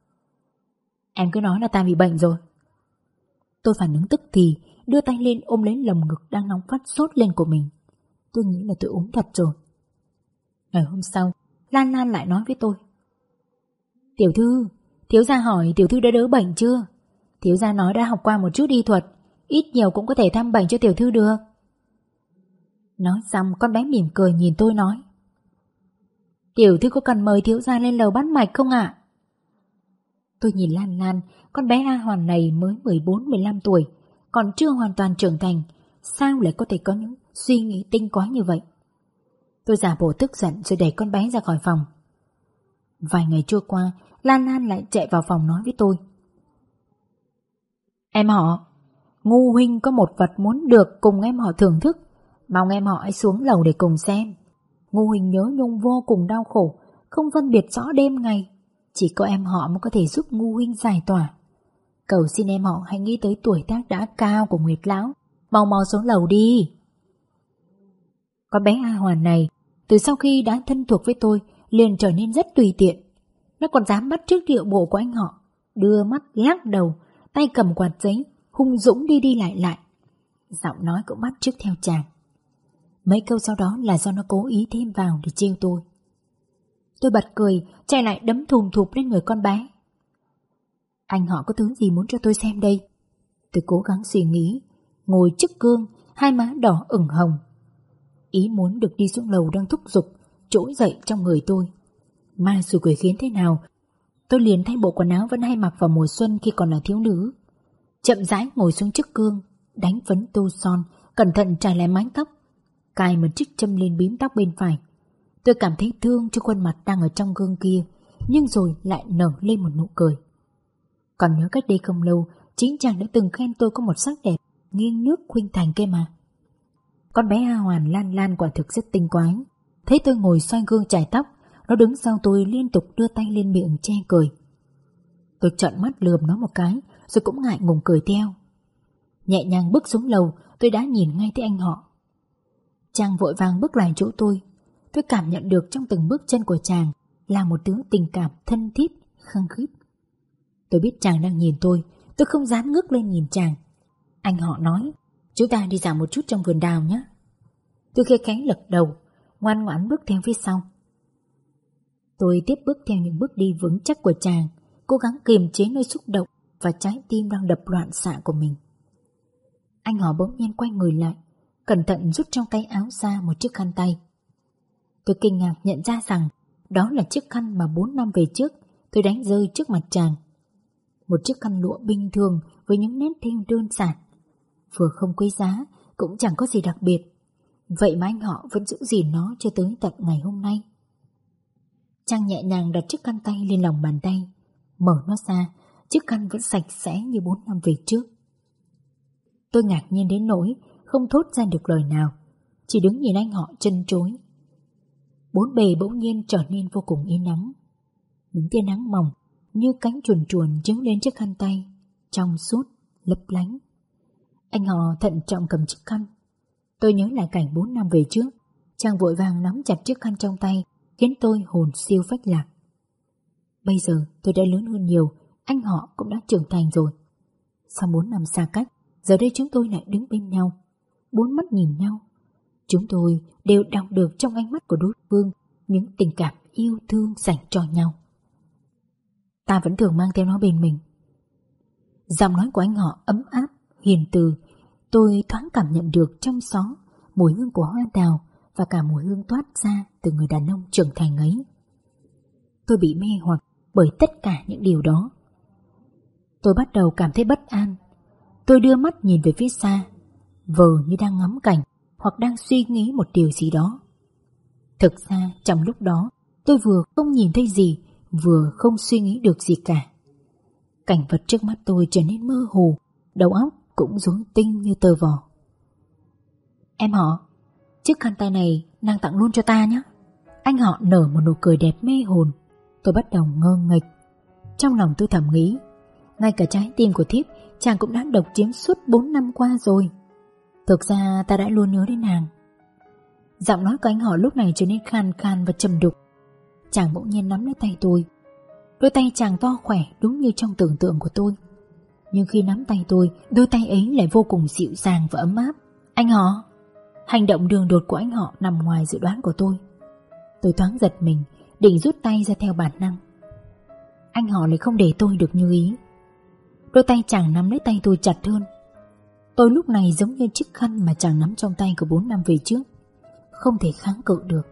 "Em cứ nói là ta bị bệnh rồi." Tôi phản ứng tức thì, đưa tay lên ôm lấy lồng ngực đang nóng phát sốt lên của mình. Tôi nghĩ là tôi ốm thật rồi. Ngày hôm sau, Lan lại nói với tôi: "Tiểu thư, thiếu gia hỏi tiểu thư đã đỡ bệnh chưa? Thiếu gia nói đã học qua một chút y thuật, ít nhiều cũng có thể thăm bệnh cho tiểu thư được." Nói xong, con bé mỉm cười nhìn tôi nói: "Tiểu thư có cần mời thiếu gia lên lầu bắt mạch không ạ?" Tôi nhìn Lan, con bé A Hoàn này mới 14-15 tuổi, còn chưa hoàn toàn trưởng thành, sao lại có thể có những suy nghĩ tinh quái như vậy? Tôi giả bộ tức giận rồi đẩy con bé ra khỏi phòng. Vài ngày trôi qua, Lan lại chạy vào phòng nói với tôi: "Em họ, Ngu huynh có một vật muốn được cùng em họ thưởng thức, mong em họ hãy xuống lầu để cùng xem. Ngu huynh nhớ nhung vô cùng đau khổ, không phân biệt rõ đêm ngày, chỉ có em họ mới có thể giúp Ngu huynh giải tỏa. Cầu xin em họ hãy nghĩ tới tuổi tác đã cao của Nguyệt lão, mau xuống lầu đi." Con bé A Hoàn này, từ sau khi đã thân thuộc với tôi, liền trở nên rất tùy tiện. Nó còn dám bắt chước điệu bộ của anh họ, đưa mắt lắc đầu, tay cầm quạt giấy, hung dũng đi lại. Giọng nói cũng bắt chước theo chàng. Mấy câu sau đó là do nó cố ý thêm vào để trêu tôi. Tôi bật cười, chạy lại đấm thùm thụp lên người con bé. Anh họ có thứ gì muốn cho tôi xem đây? Tôi cố gắng suy nghĩ, ngồi trước gương, hai má đỏ ửng hồng. Ý muốn được đi xuống lầu đang thúc giục, trỗi dậy trong người tôi. Ma xui quỷ khiến thế nào, tôi liền thay bộ quần áo vẫn hay mặc vào mùa xuân khi còn là thiếu nữ. Chậm rãi ngồi xuống trước gương, đánh phấn tô son, cẩn thận trải lại mái tóc, cài một chiếc châm lên bím tóc bên phải. Tôi cảm thấy thương cho khuôn mặt đang ở trong gương kia, nhưng rồi lại nở lên một nụ cười. Còn nhớ cách đây không lâu, chính chàng đã từng khen tôi có một sắc đẹp nghiêng nước khuynh thành kia mà. Con bé A Hoàn Lan quả thực rất tinh quái. Thấy tôi ngồi xoay gương chải tóc, nó đứng sau tôi liên tục đưa tay lên miệng che cười. Tôi trợn mắt lườm nó một cái, rồi cũng ngại ngùng cười theo. Nhẹ nhàng bước xuống lầu, tôi đã nhìn ngay thấy anh họ. Chàng vội vàng bước lại chỗ tôi. Tôi cảm nhận được trong từng bước chân của chàng là một thứ tình cảm thân thiết, khăng khít. Tôi biết chàng đang nhìn tôi không dám ngước lên nhìn chàng. Anh họ nói, chúng ta đi dạo một chút trong vườn đào nhé. Tôi khẽ khẽ gật đầu, ngoan ngoãn bước theo phía sau. Tôi tiếp bước theo những bước đi vững chắc của chàng, cố gắng kiềm chế nỗi xúc động và trái tim đang đập loạn xạ của mình. Anh họ bỗng nhiên quay người lại, cẩn thận rút trong tay áo ra một chiếc khăn tay. Tôi kinh ngạc nhận ra rằng đó là chiếc khăn mà 4 năm về trước tôi đánh rơi trước mặt chàng. Một chiếc khăn lụa bình thường với những nét thêu đơn giản, vừa không quý giá cũng chẳng có gì đặc biệt. Vậy mà anh họ vẫn giữ gìn nó cho tới tận ngày hôm nay. Chàng nhẹ nhàng đặt chiếc khăn tay lên lòng bàn tay, mở nó ra, chiếc khăn vẫn sạch sẽ như 4 năm về trước. Tôi ngạc nhiên đến nỗi không thốt ra được lời nào, chỉ đứng nhìn anh họ trân trối. Bốn bề bỗng nhiên trở nên vô cùng yên nắng. Những tia nắng mỏng như cánh chuồn chuồn chiếu lên chiếc khăn tay, trong suốt, lấp lánh. Anh họ thận trọng cầm chiếc khăn. Tôi nhớ lại cảnh 4 năm về trước, chàng vội vàng nắm chặt chiếc khăn trong tay, khiến tôi hồn siêu phách lạc. Bây giờ tôi đã lớn hơn nhiều, anh họ cũng đã trưởng thành rồi. Sau 4 năm xa cách, giờ đây chúng tôi lại đứng bên nhau, 4 mắt nhìn nhau. Chúng tôi đều đọc được trong ánh mắt của đối phương những tình cảm yêu thương dành cho nhau. Ta vẫn thường mang theo nó bên mình. Giọng nói của anh họ ấm áp, hiền từ. Tôi thoáng cảm nhận được trong gió mùi hương của hoa đào và cả mùi hương toát ra từ người đàn ông trưởng thành ấy. Tôi bị mê hoặc bởi tất cả những điều đó. Tôi bắt đầu cảm thấy bất an. Tôi đưa mắt nhìn về phía xa, vờ như đang ngắm cảnh hoặc đang suy nghĩ một điều gì đó. Thực ra trong lúc đó tôi vừa không nhìn thấy gì, vừa không suy nghĩ được gì cả. Cảnh vật trước mắt tôi trở nên mơ hồ, đầu óc cũng rối tinh như tơ vò. Em họ, chiếc khăn tay này nàng tặng luôn cho ta nhé. Anh họ nở một nụ cười đẹp mê hồn. Tôi bắt đầu ngơ nghếch. Trong lòng tôi thầm nghĩ, ngay cả trái tim của thiếp chàng cũng đã độc chiếm suốt 4 năm qua rồi. Thực ra ta đã luôn nhớ đến nàng. Giọng nói của anh họ lúc này trở nên khan khan và trầm đục. Chàng bỗng nhiên nắm lấy tay tôi. Đôi tay chàng to khỏe đúng như trong tưởng tượng của tôi. Nhưng khi nắm tay tôi, đôi tay ấy lại vô cùng dịu dàng và ấm áp. Anh họ. Hành động đường đột của anh họ nằm ngoài dự đoán của tôi. Tôi thoáng giật mình, định rút tay ra theo bản năng. Anh họ lại không để tôi được như ý. Đôi tay chàng nắm lấy tay tôi chặt hơn. Tôi lúc này giống như chiếc khăn mà chàng nắm trong tay của 4 năm về trước, không thể kháng cự được.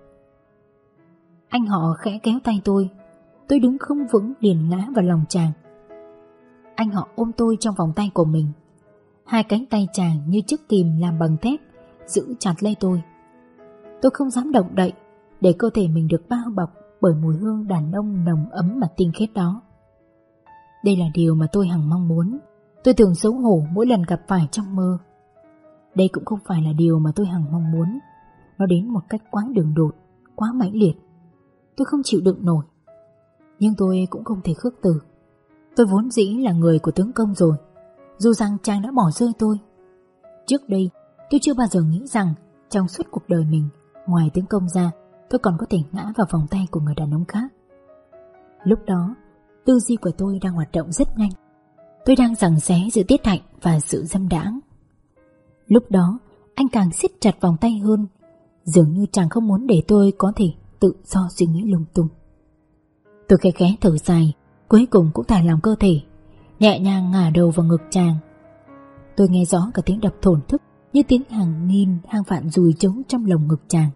Anh họ khẽ kéo tay tôi đứng không vững liền ngã vào lòng chàng. Anh họ ôm tôi trong vòng tay của mình. Hai cánh tay chàng như chiếc kìm làm bằng thép giữ chặt lấy tôi. Tôi không dám động đậy để cơ thể mình được bao bọc bởi mùi hương đàn ông nồng ấm mà tinh khiết đó. Đây là điều mà tôi hằng mong muốn. Tôi thường xấu hổ mỗi lần gặp phải trong mơ. Đây cũng không phải là điều mà tôi hằng mong muốn. Nó đến một cách quá đường đột, quá mãnh liệt. Tôi không chịu đựng nổi. Nhưng tôi cũng không thể khước từ. Tôi vốn dĩ là người của tướng công rồi, dù rằng chàng đã bỏ rơi tôi. Trước đây tôi chưa bao giờ nghĩ rằng trong suốt cuộc đời mình, ngoài tướng công ra, tôi còn có thể ngã vào vòng tay của người đàn ông khác. Lúc đó tư duy của tôi đang hoạt động rất nhanh. Tôi đang giằng xé giữa tiết hạnh và sự dâm đãng. Lúc đó anh càng siết chặt vòng tay hơn, dường như chàng không muốn để tôi có thể tự do suy nghĩ lung tung. Tôi khẽ khẽ thở dài, cuối cùng cũng thả lỏng cơ thể, nhẹ nhàng ngả đầu vào ngực chàng. Tôi nghe rõ cả tiếng đập thổn thức như tiếng hàng nghìn hang phạn dùi trống trong lồng ngực chàng.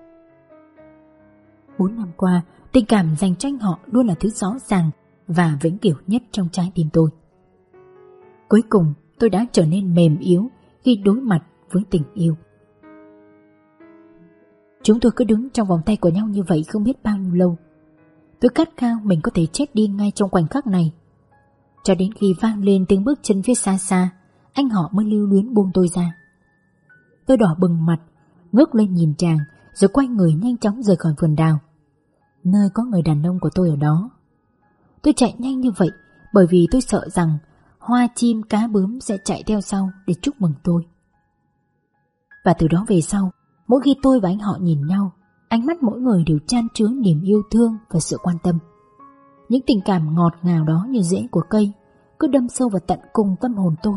4 năm qua, tình cảm dành cho anh họ luôn là thứ rõ ràng và vĩnh cửu nhất trong trái tim tôi. Cuối cùng tôi đã trở nên mềm yếu khi đối mặt với tình yêu. Chúng tôi cứ đứng trong vòng tay của nhau như vậy không biết bao nhiêu lâu. Tôi khát khao mình có thể chết đi ngay trong khoảnh khắc này. Cho đến khi vang lên tiếng bước chân phía xa xa, anh họ mới lưu luyến buông tôi ra. Tôi đỏ bừng mặt, ngước lên nhìn chàng, rồi quay người nhanh chóng rời khỏi vườn đào, nơi có người đàn ông của tôi ở đó. Tôi chạy nhanh như vậy bởi vì tôi sợ rằng hoa chim cá bướm sẽ chạy theo sau để chúc mừng tôi. Và từ đó về sau, mỗi khi tôi và anh họ nhìn nhau, ánh mắt mỗi người đều chan chứa niềm yêu thương và sự quan tâm. Những tình cảm ngọt ngào đó như rễ của cây cứ đâm sâu vào tận cùng tâm hồn tôi.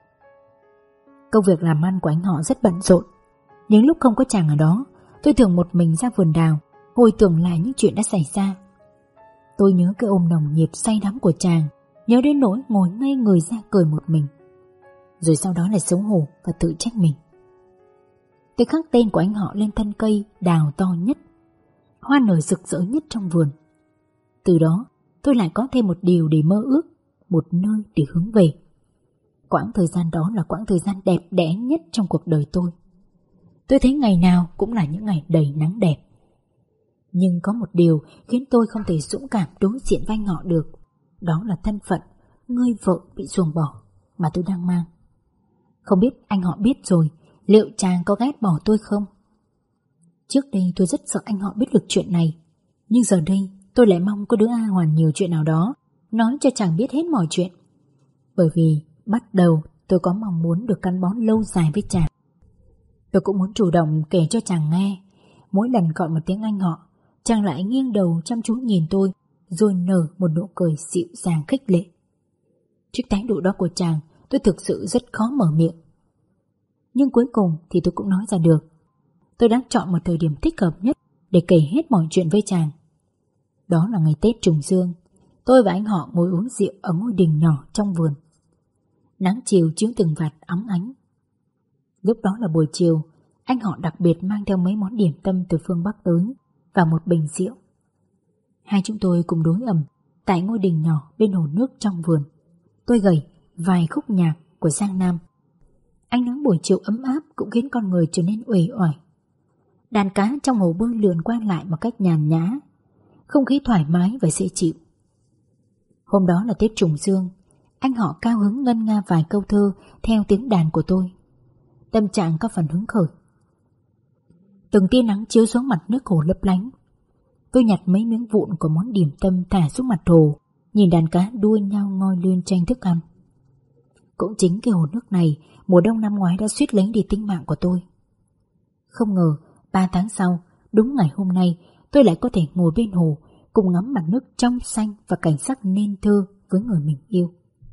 Công việc làm ăn của anh họ rất bận rộn. Những lúc không có chàng ở đó, tôi thường một mình ra vườn đào, hồi tưởng lại những chuyện đã xảy ra. Tôi nhớ cái ôm nồng nhiệt say đắm của chàng, nhớ đến nỗi ngồi ngay người ra cười một mình. Rồi sau đó là xấu hổ và tự trách mình. Tôi khắc tên của anh họ lên thân cây đào to nhất, hoa nở rực rỡ nhất trong vườn. Từ đó tôi lại có thêm một điều để mơ ước, một nơi để hướng về. Quãng thời gian đó là quãng thời gian đẹp đẽ nhất trong cuộc đời tôi. Tôi thấy ngày nào cũng là những ngày đầy nắng đẹp. Nhưng có một điều khiến tôi không thể dũng cảm đối diện với anh họ được. Đó là thân phận người vợ bị ruồng bỏ mà tôi đang mang. Không biết anh họ biết rồi, liệu chàng có ghét bỏ tôi không? Trước đây tôi rất sợ anh họ biết được chuyện này, nhưng giờ đây tôi lại mong có đứa A Hoàn nhiều chuyện nào đó nói cho chàng biết hết mọi chuyện. Bởi vì bắt đầu tôi có mong muốn được gắn bó lâu dài với chàng. Tôi cũng muốn chủ động kể cho chàng nghe. Mỗi lần gọi một tiếng anh họ, chàng lại nghiêng đầu chăm chú nhìn tôi, rồi nở một nụ cười dịu dàng khích lệ. Trước thái độ đó của chàng, tôi thực sự rất khó mở miệng. Nhưng cuối cùng thì tôi cũng nói ra được. Tôi đã chọn một thời điểm thích hợp nhất để kể hết mọi chuyện với chàng. Đó là ngày Tết trùng dương. Tôi và anh họ ngồi uống rượu ở ngôi đình nhỏ trong vườn. Nắng chiều chiếu từng vạt óng ánh. Lúc đó là buổi chiều, anh họ đặc biệt mang theo mấy món điểm tâm từ phương Bắc tới và một bình rượu. Hai chúng tôi cùng đối ẩm tại ngôi đình nhỏ bên hồ nước trong vườn. Tôi gảy vài khúc nhạc của Giang Nam. Ánh nắng buổi chiều ấm áp cũng khiến con người trở nên uể oải. Đàn cá trong hồ bơi lượn qua lại một cách nhàn nhã, không khí thoải mái và dễ chịu. Hôm đó là Tết trùng dương, anh họ cao hứng ngân nga vài câu thơ theo tiếng đàn của tôi. Tâm trạng có phần hứng khởi. Từng tia nắng chiếu xuống mặt nước hồ lấp lánh. Tôi nhặt mấy miếng vụn của món điểm tâm thả xuống mặt hồ, nhìn đàn cá đua nhau ngoi lên tranh thức ăn. Cũng chính cái hồ nước này mùa đông năm ngoái đã suýt lấy đi tính mạng của tôi. Không ngờ 3 tháng sau, đúng ngày hôm nay, tôi lại có thể ngồi bên hồ cùng ngắm mặt nước trong xanh và cảnh sắc nên thơ với người mình yêu.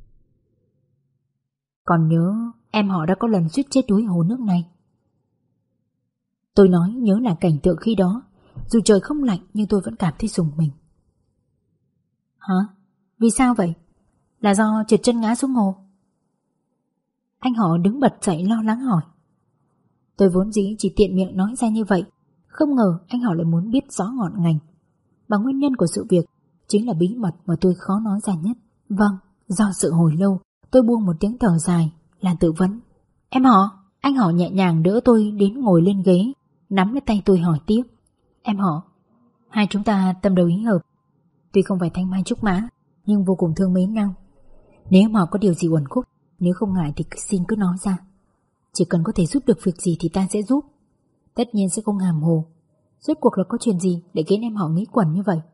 Còn nhớ em họ đã có lần suýt chết đuối hồ nước này. Tôi nói nhớ là cảnh tượng khi đó, dù trời không lạnh nhưng tôi vẫn cảm thấy rùng mình. Hả? Vì sao vậy? Là do trượt chân ngã xuống hồ? Anh họ đứng bật dậy lo lắng hỏi. Tôi vốn dĩ chỉ tiện miệng nói ra như vậy, không ngờ anh họ lại muốn biết rõ ngọn ngành. Và nguyên nhân của sự việc chính là bí mật mà tôi khó nói ra nhất. Vâng, do sự hồi lâu, tôi buông một tiếng thở dài, là tự vấn. Em họ, anh họ nhẹ nhàng đỡ tôi đến ngồi lên ghế, nắm lấy tay tôi hỏi tiếp. Em họ, hai chúng ta tâm đầu ý hợp. Tuy không phải thanh mai trúc mã, nhưng vô cùng thương mến nhau. Nếu mà có điều gì uẩn khúc, nếu không ngại thì xin cứ nói ra. Chỉ cần có thể giúp được việc gì thì ta sẽ giúp. Tất nhiên sẽ không hàm hồ. Rốt cuộc là có chuyện gì để khiến em họ nghĩ quẩn như vậy?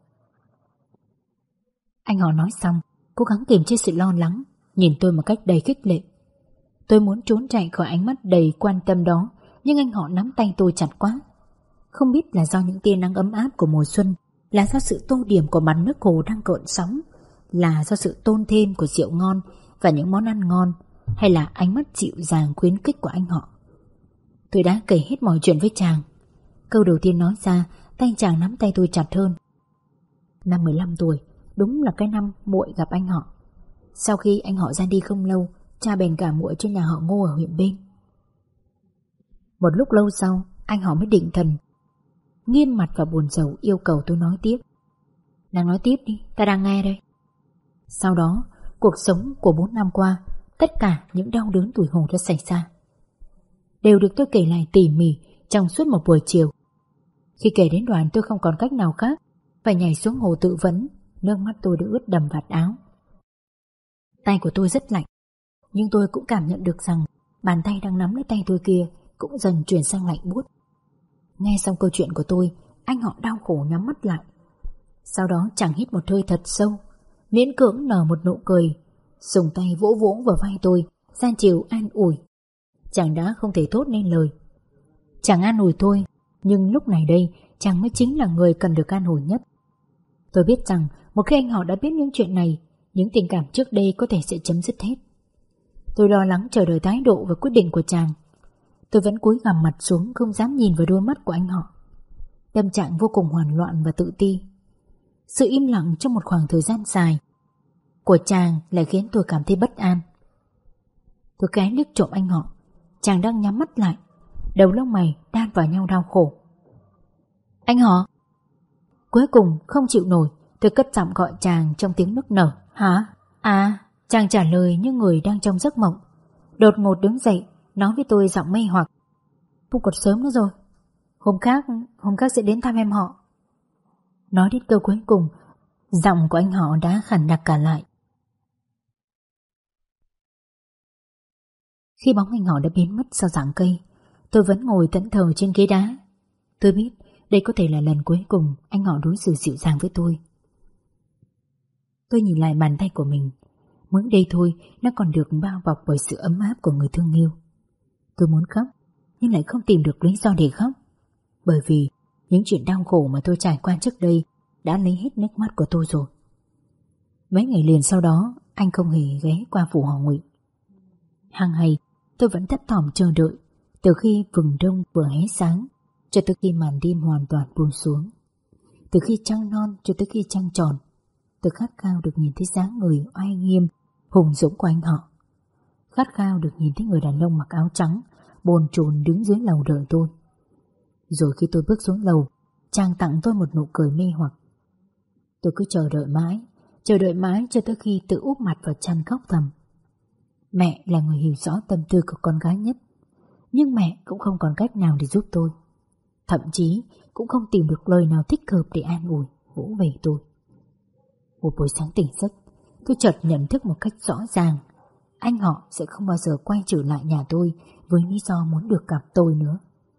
Anh họ nói xong, cố gắng kiềm chế sự lo lắng, nhìn tôi một cách đầy khích lệ. Tôi muốn trốn chạy khỏi ánh mắt đầy quan tâm đó, nhưng anh họ nắm tay tôi chặt quá. Không biết là do những tia nắng ấm áp của mùa xuân, là do sự tô điểm của mặt nước hồ đang cợn sóng, là do sự tôn thêm của rượu ngon và những món ăn ngon, hay là ánh mắt dịu dàng khuyến khích của anh họ. Tôi đã kể hết mọi chuyện với chàng. Câu đầu tiên nói ra, tay chàng nắm tay tôi chặt hơn. Năm 15 tuổi, đúng là cái năm muội gặp anh họ. Sau khi anh họ ra đi không lâu, cha bèn gả muội cho nhà họ Ngô ở huyện bên. Một lúc lâu sau, anh họ mới định thần, nghiêm mặt và buồn rầu yêu cầu tôi nói tiếp. Nàng nói tiếp đi, ta đang nghe đây. Sau đó, cuộc sống của 4 năm qua, tất cả những đau đớn tủi hổ đã xảy ra, đều được tôi kể lại tỉ mỉ trong suốt một buổi chiều. Khi kể đến đoạn tôi không còn cách nào khác, phải nhảy xuống hồ tự vấn, nước mắt tôi đã ướt đầm vạt áo. Tay của tôi rất lạnh, nhưng tôi cũng cảm nhận được rằng bàn tay đang nắm lấy tay tôi kia cũng dần chuyển sang lạnh buốt. Nghe xong câu chuyện của tôi, anh họ đau khổ nhắm mắt lại. Sau đó chàng hít một hơi thật sâu, miễn cưỡng nở một nụ cười, dùng tay vỗ vỗ vào vai tôi, ra chiều an ủi. Chàng đã không thể thốt nên lời. Chàng an ủi tôi, nhưng lúc này đây chàng mới chính là người cần được an ủi nhất. Tôi biết rằng một khi anh họ đã biết những chuyện này, những tình cảm trước đây có thể sẽ chấm dứt hết. Tôi lo lắng chờ đợi thái độ và quyết định của chàng. Tôi vẫn cúi gằm mặt xuống, không dám nhìn vào đôi mắt của anh họ. Tâm trạng vô cùng hoảng loạn và tự ti. Sự im lặng trong một khoảng thời gian dài của chàng lại khiến tôi cảm thấy bất an. Tôi ghé liếc trộm anh họ. Chàng đang nhắm mắt lại, đầu lông mày đan vào nhau đau khổ. Anh họ. Cuối cùng không chịu nổi, tôi cất giọng gọi chàng trong tiếng nức nở. Hả? À, chàng trả lời như người đang trong giấc mộng. Đột ngột đứng dậy, nói với tôi giọng mê hoặc. Không còn sớm nữa rồi. Hôm khác sẽ đến thăm em họ. Nói đến câu cuối cùng, giọng của anh họ đã khàn đặc cả lại. Khi bóng anh họ đã biến mất sau rặng cây, tôi vẫn ngồi thẫn thờ trên ghế đá. Tôi biết đây có thể là lần cuối cùng anh họ đối xử dịu dàng với tôi. Tôi nhìn lại bàn tay của mình. Mới đây thôi, nó còn được bao bọc bởi sự ấm áp của người thương yêu. Tôi muốn khóc, nhưng lại không tìm được lý do để khóc. Bởi vì những chuyện đau khổ mà tôi trải qua trước đây đã lấy hết nước mắt của tôi rồi. Mấy ngày liền sau đó, anh không hề ghé qua phủ họ Ngụy. Hằng ngày, tôi vẫn thấp thỏm chờ đợi, từ khi vừng đông vừa hé sáng cho tới khi màn đêm hoàn toàn buông xuống, từ khi trăng non cho tới khi trăng tròn. Tôi khát khao được nhìn thấy dáng người oai nghiêm, hùng dũng của anh họ. Khát khao được nhìn thấy người đàn ông mặc áo trắng, bồn chồn đứng dưới lầu đợi tôi. Rồi khi tôi bước xuống lầu, chàng tặng tôi một nụ cười mê hoặc. Tôi cứ chờ đợi mãi cho tới khi tự úp mặt vào chăn khóc thầm. Mẹ là người hiểu rõ tâm tư của con gái nhất, nhưng mẹ cũng không còn cách nào để giúp tôi. Thậm chí cũng không tìm được lời nào thích hợp để an ủi, vỗ về tôi. Một buổi sáng tỉnh giấc, tôi chợt nhận thức một cách rõ ràng, anh họ sẽ không bao giờ quay trở lại nhà tôi với lý do muốn được gặp tôi nữa.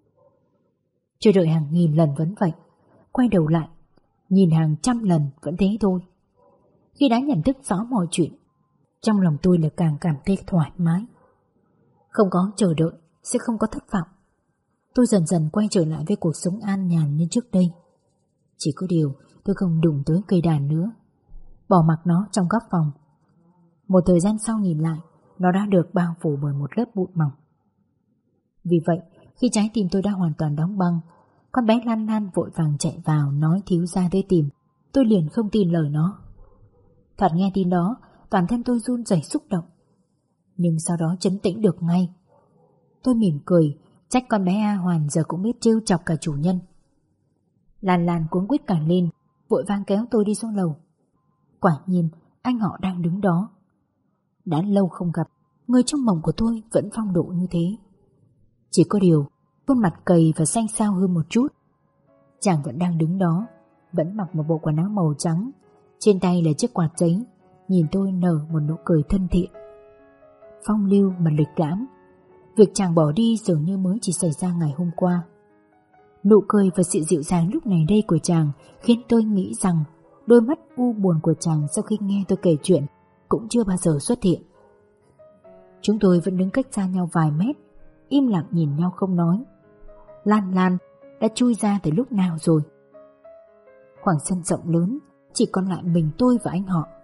Chờ đợi hàng nghìn lần vẫn vậy, quay đầu lại, nhìn hàng trăm lần vẫn thế thôi. Khi đã nhận thức rõ mọi chuyện, trong lòng tôi là càng cảm thấy thoải mái. Không có chờ đợi, sẽ không có thất vọng. Tôi dần dần quay trở lại với cuộc sống an nhàn như trước đây. Chỉ có điều tôi không đụng tới cây đàn nữa, bỏ mặc nó trong góc phòng. Một thời gian sau nhìn lại, nó đã được bao phủ bởi một lớp bụi mỏng. Vì vậy, khi trái tim tôi đã hoàn toàn đóng băng, con bé Lan Lan vội vàng chạy vào nói thiếu gia tới tìm. Tôi liền không tin lời nó. Thoạt nghe tin đó, toàn thân tôi run rẩy xúc động. Nhưng sau đó trấn tĩnh được ngay. Tôi mỉm cười, trách con bé A Hoàn giờ cũng biết trêu chọc cả chủ nhân. Lan Lan cuống quýt cả lên, vội vàng kéo tôi đi xuống lầu. Quả nhiên, anh họ đang đứng đó. Đã lâu không gặp, người trong mộng của tôi vẫn phong độ như thế. Chỉ có điều, khuôn mặt cầy và xanh xao hơn một chút. Chàng vẫn đang đứng đó, vẫn mặc một bộ quần áo màu trắng, trên tay là chiếc quạt giấy, nhìn tôi nở một nụ cười thân thiện. Phong lưu mà lịch lãm. Việc chàng bỏ đi dường như mới chỉ xảy ra ngày hôm qua. Nụ cười và sự dịu dàng lúc này đây của chàng khiến tôi nghĩ rằng đôi mắt u buồn của chàng sau khi nghe tôi kể chuyện cũng chưa bao giờ xuất hiện. Chúng tôi vẫn đứng cách xa nhau vài mét, im lặng nhìn nhau không nói. Lan Lan đã chui ra từ lúc nào rồi? Khoảng sân rộng lớn, chỉ còn lại mình tôi và anh họ.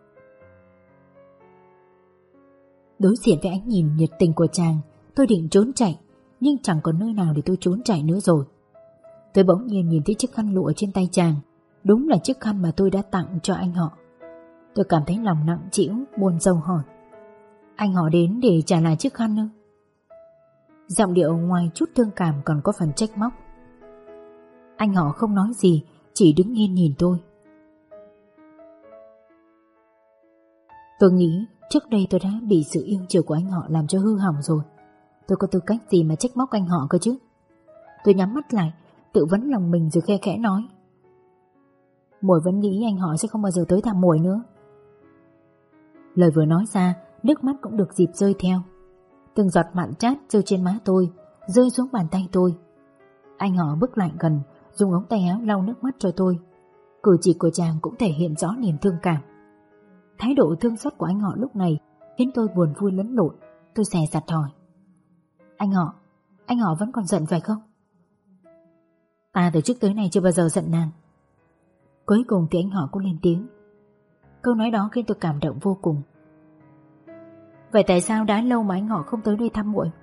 Đối diện với ánh nhìn nhiệt tình của chàng, tôi định trốn chạy, nhưng chẳng còn nơi nào để tôi trốn chạy nữa rồi. Tôi bỗng nhiên nhìn thấy chiếc khăn lụa trên tay chàng, đúng là chiếc khăn mà tôi đã tặng cho anh họ. Tôi cảm thấy lòng nặng trĩu, buồn rầu hỏi: anh họ đến để trả lại chiếc khăn ư? Giọng điệu ngoài chút thương cảm còn có phần trách móc. Anh họ không nói gì, chỉ đứng yên nhìn tôi. Tôi nghĩ trước đây tôi đã bị sự yêu chiều của anh họ làm cho hư hỏng rồi. Tôi có tư cách gì mà trách móc anh họ cơ chứ? Tôi nhắm mắt lại, tự vấn lòng mình rồi khe khẽ nói: muội vẫn nghĩ anh họ sẽ không bao giờ tới thăm muội nữa. Lời vừa nói ra, nước mắt cũng được dịp rơi theo. Từng giọt mặn chát rơi trên má tôi, rơi xuống bàn tay tôi. Anh họ bước lại gần, dùng ống tay áo lau nước mắt cho tôi. Cử chỉ của chàng cũng thể hiện rõ niềm thương cảm. Thái độ thương xót của anh họ lúc này khiến tôi buồn vui lẫn lộn. Tôi dè dặt hỏi: Anh họ vẫn còn giận phải không? Ta từ trước tới nay chưa bao giờ giận nàng. Cuối cùng thì anh họ cũng lên tiếng. Câu nói đó khiến tôi cảm động vô cùng. Vậy tại sao đã lâu mà anh họ không tới đây thăm muội?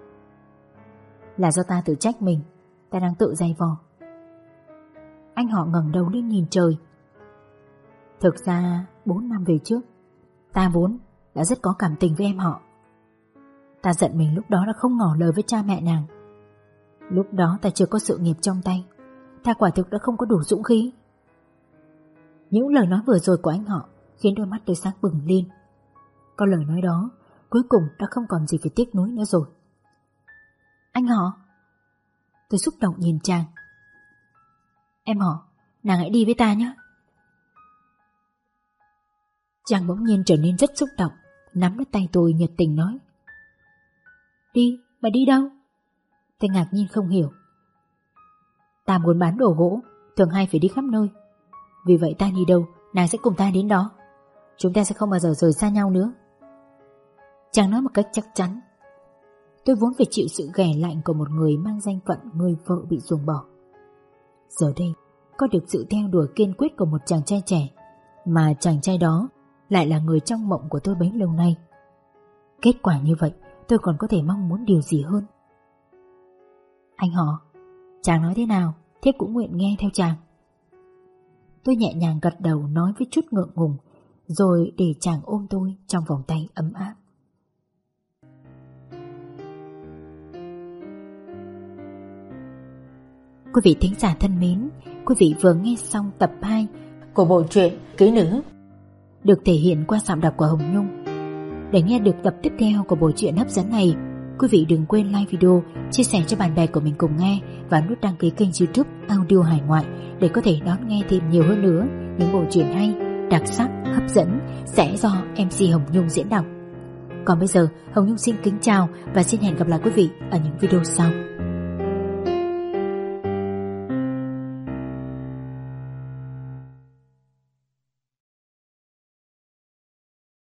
Là do ta tự trách mình, ta đang tự dày vò. Anh họ ngẩng đầu lên nhìn trời. Thực ra 4 năm về trước, ta vốn đã rất có cảm tình với em họ. Ta giận mình lúc đó đã không ngỏ lời với cha mẹ nàng. Lúc đó ta chưa có sự nghiệp trong tay, ta quả thực đã không có đủ dũng khí. Những lời nói vừa rồi của anh họ khiến đôi mắt tôi sáng bừng lên. Có lời nói đó, cuối cùng đã không còn gì phải tiếc nuối nữa rồi. Anh họ. Tôi xúc động nhìn chàng. Em họ, nàng hãy đi với ta nhé. Chàng bỗng nhiên trở nên rất xúc động, nắm lấy tay tôi nhiệt tình nói: Đi, mà đi đâu? Tôi ngạc nhiên không hiểu. Ta muốn bán đồ gỗ, thường hay phải đi khắp nơi. Vì vậy ta đi đâu, nàng sẽ cùng ta đến đó. Chúng ta sẽ không bao giờ rời xa nhau nữa. Chàng nói một cách chắc chắn. Tôi vốn phải chịu sự ghẻ lạnh của một người mang danh phận người vợ bị ruồng bỏ. Giờ đây, có được sự theo đuổi kiên quyết của một chàng trai trẻ, mà chàng trai đó lại là người trong mộng của tôi bấy lâu nay. Kết quả như vậy, tôi còn có thể mong muốn điều gì hơn? Anh họ, chàng nói thế nào, thiếp cũng nguyện nghe theo chàng. Tôi nhẹ nhàng gật đầu nói với chút ngượng ngùng, rồi để chàng ôm tôi trong vòng tay ấm áp. Quý vị thính giả thân mến, quý vị vừa nghe xong tập 2 của bộ truyện Kỹ Nữ, được thể hiện qua giọng đọc của Hồng Nhung. Để nghe được tập tiếp theo của bộ truyện hấp dẫn này, quý vị đừng quên like video, chia sẻ cho bạn bè của mình cùng nghe và nút đăng ký kênh YouTube Audio Hải Ngoại để có thể đón nghe thêm nhiều hơn nữa những bộ truyện hay, đặc sắc, hấp dẫn sẽ do MC Hồng Nhung diễn đọc. Còn bây giờ, Hồng Nhung xin kính chào và xin hẹn gặp lại quý vị ở những video sau.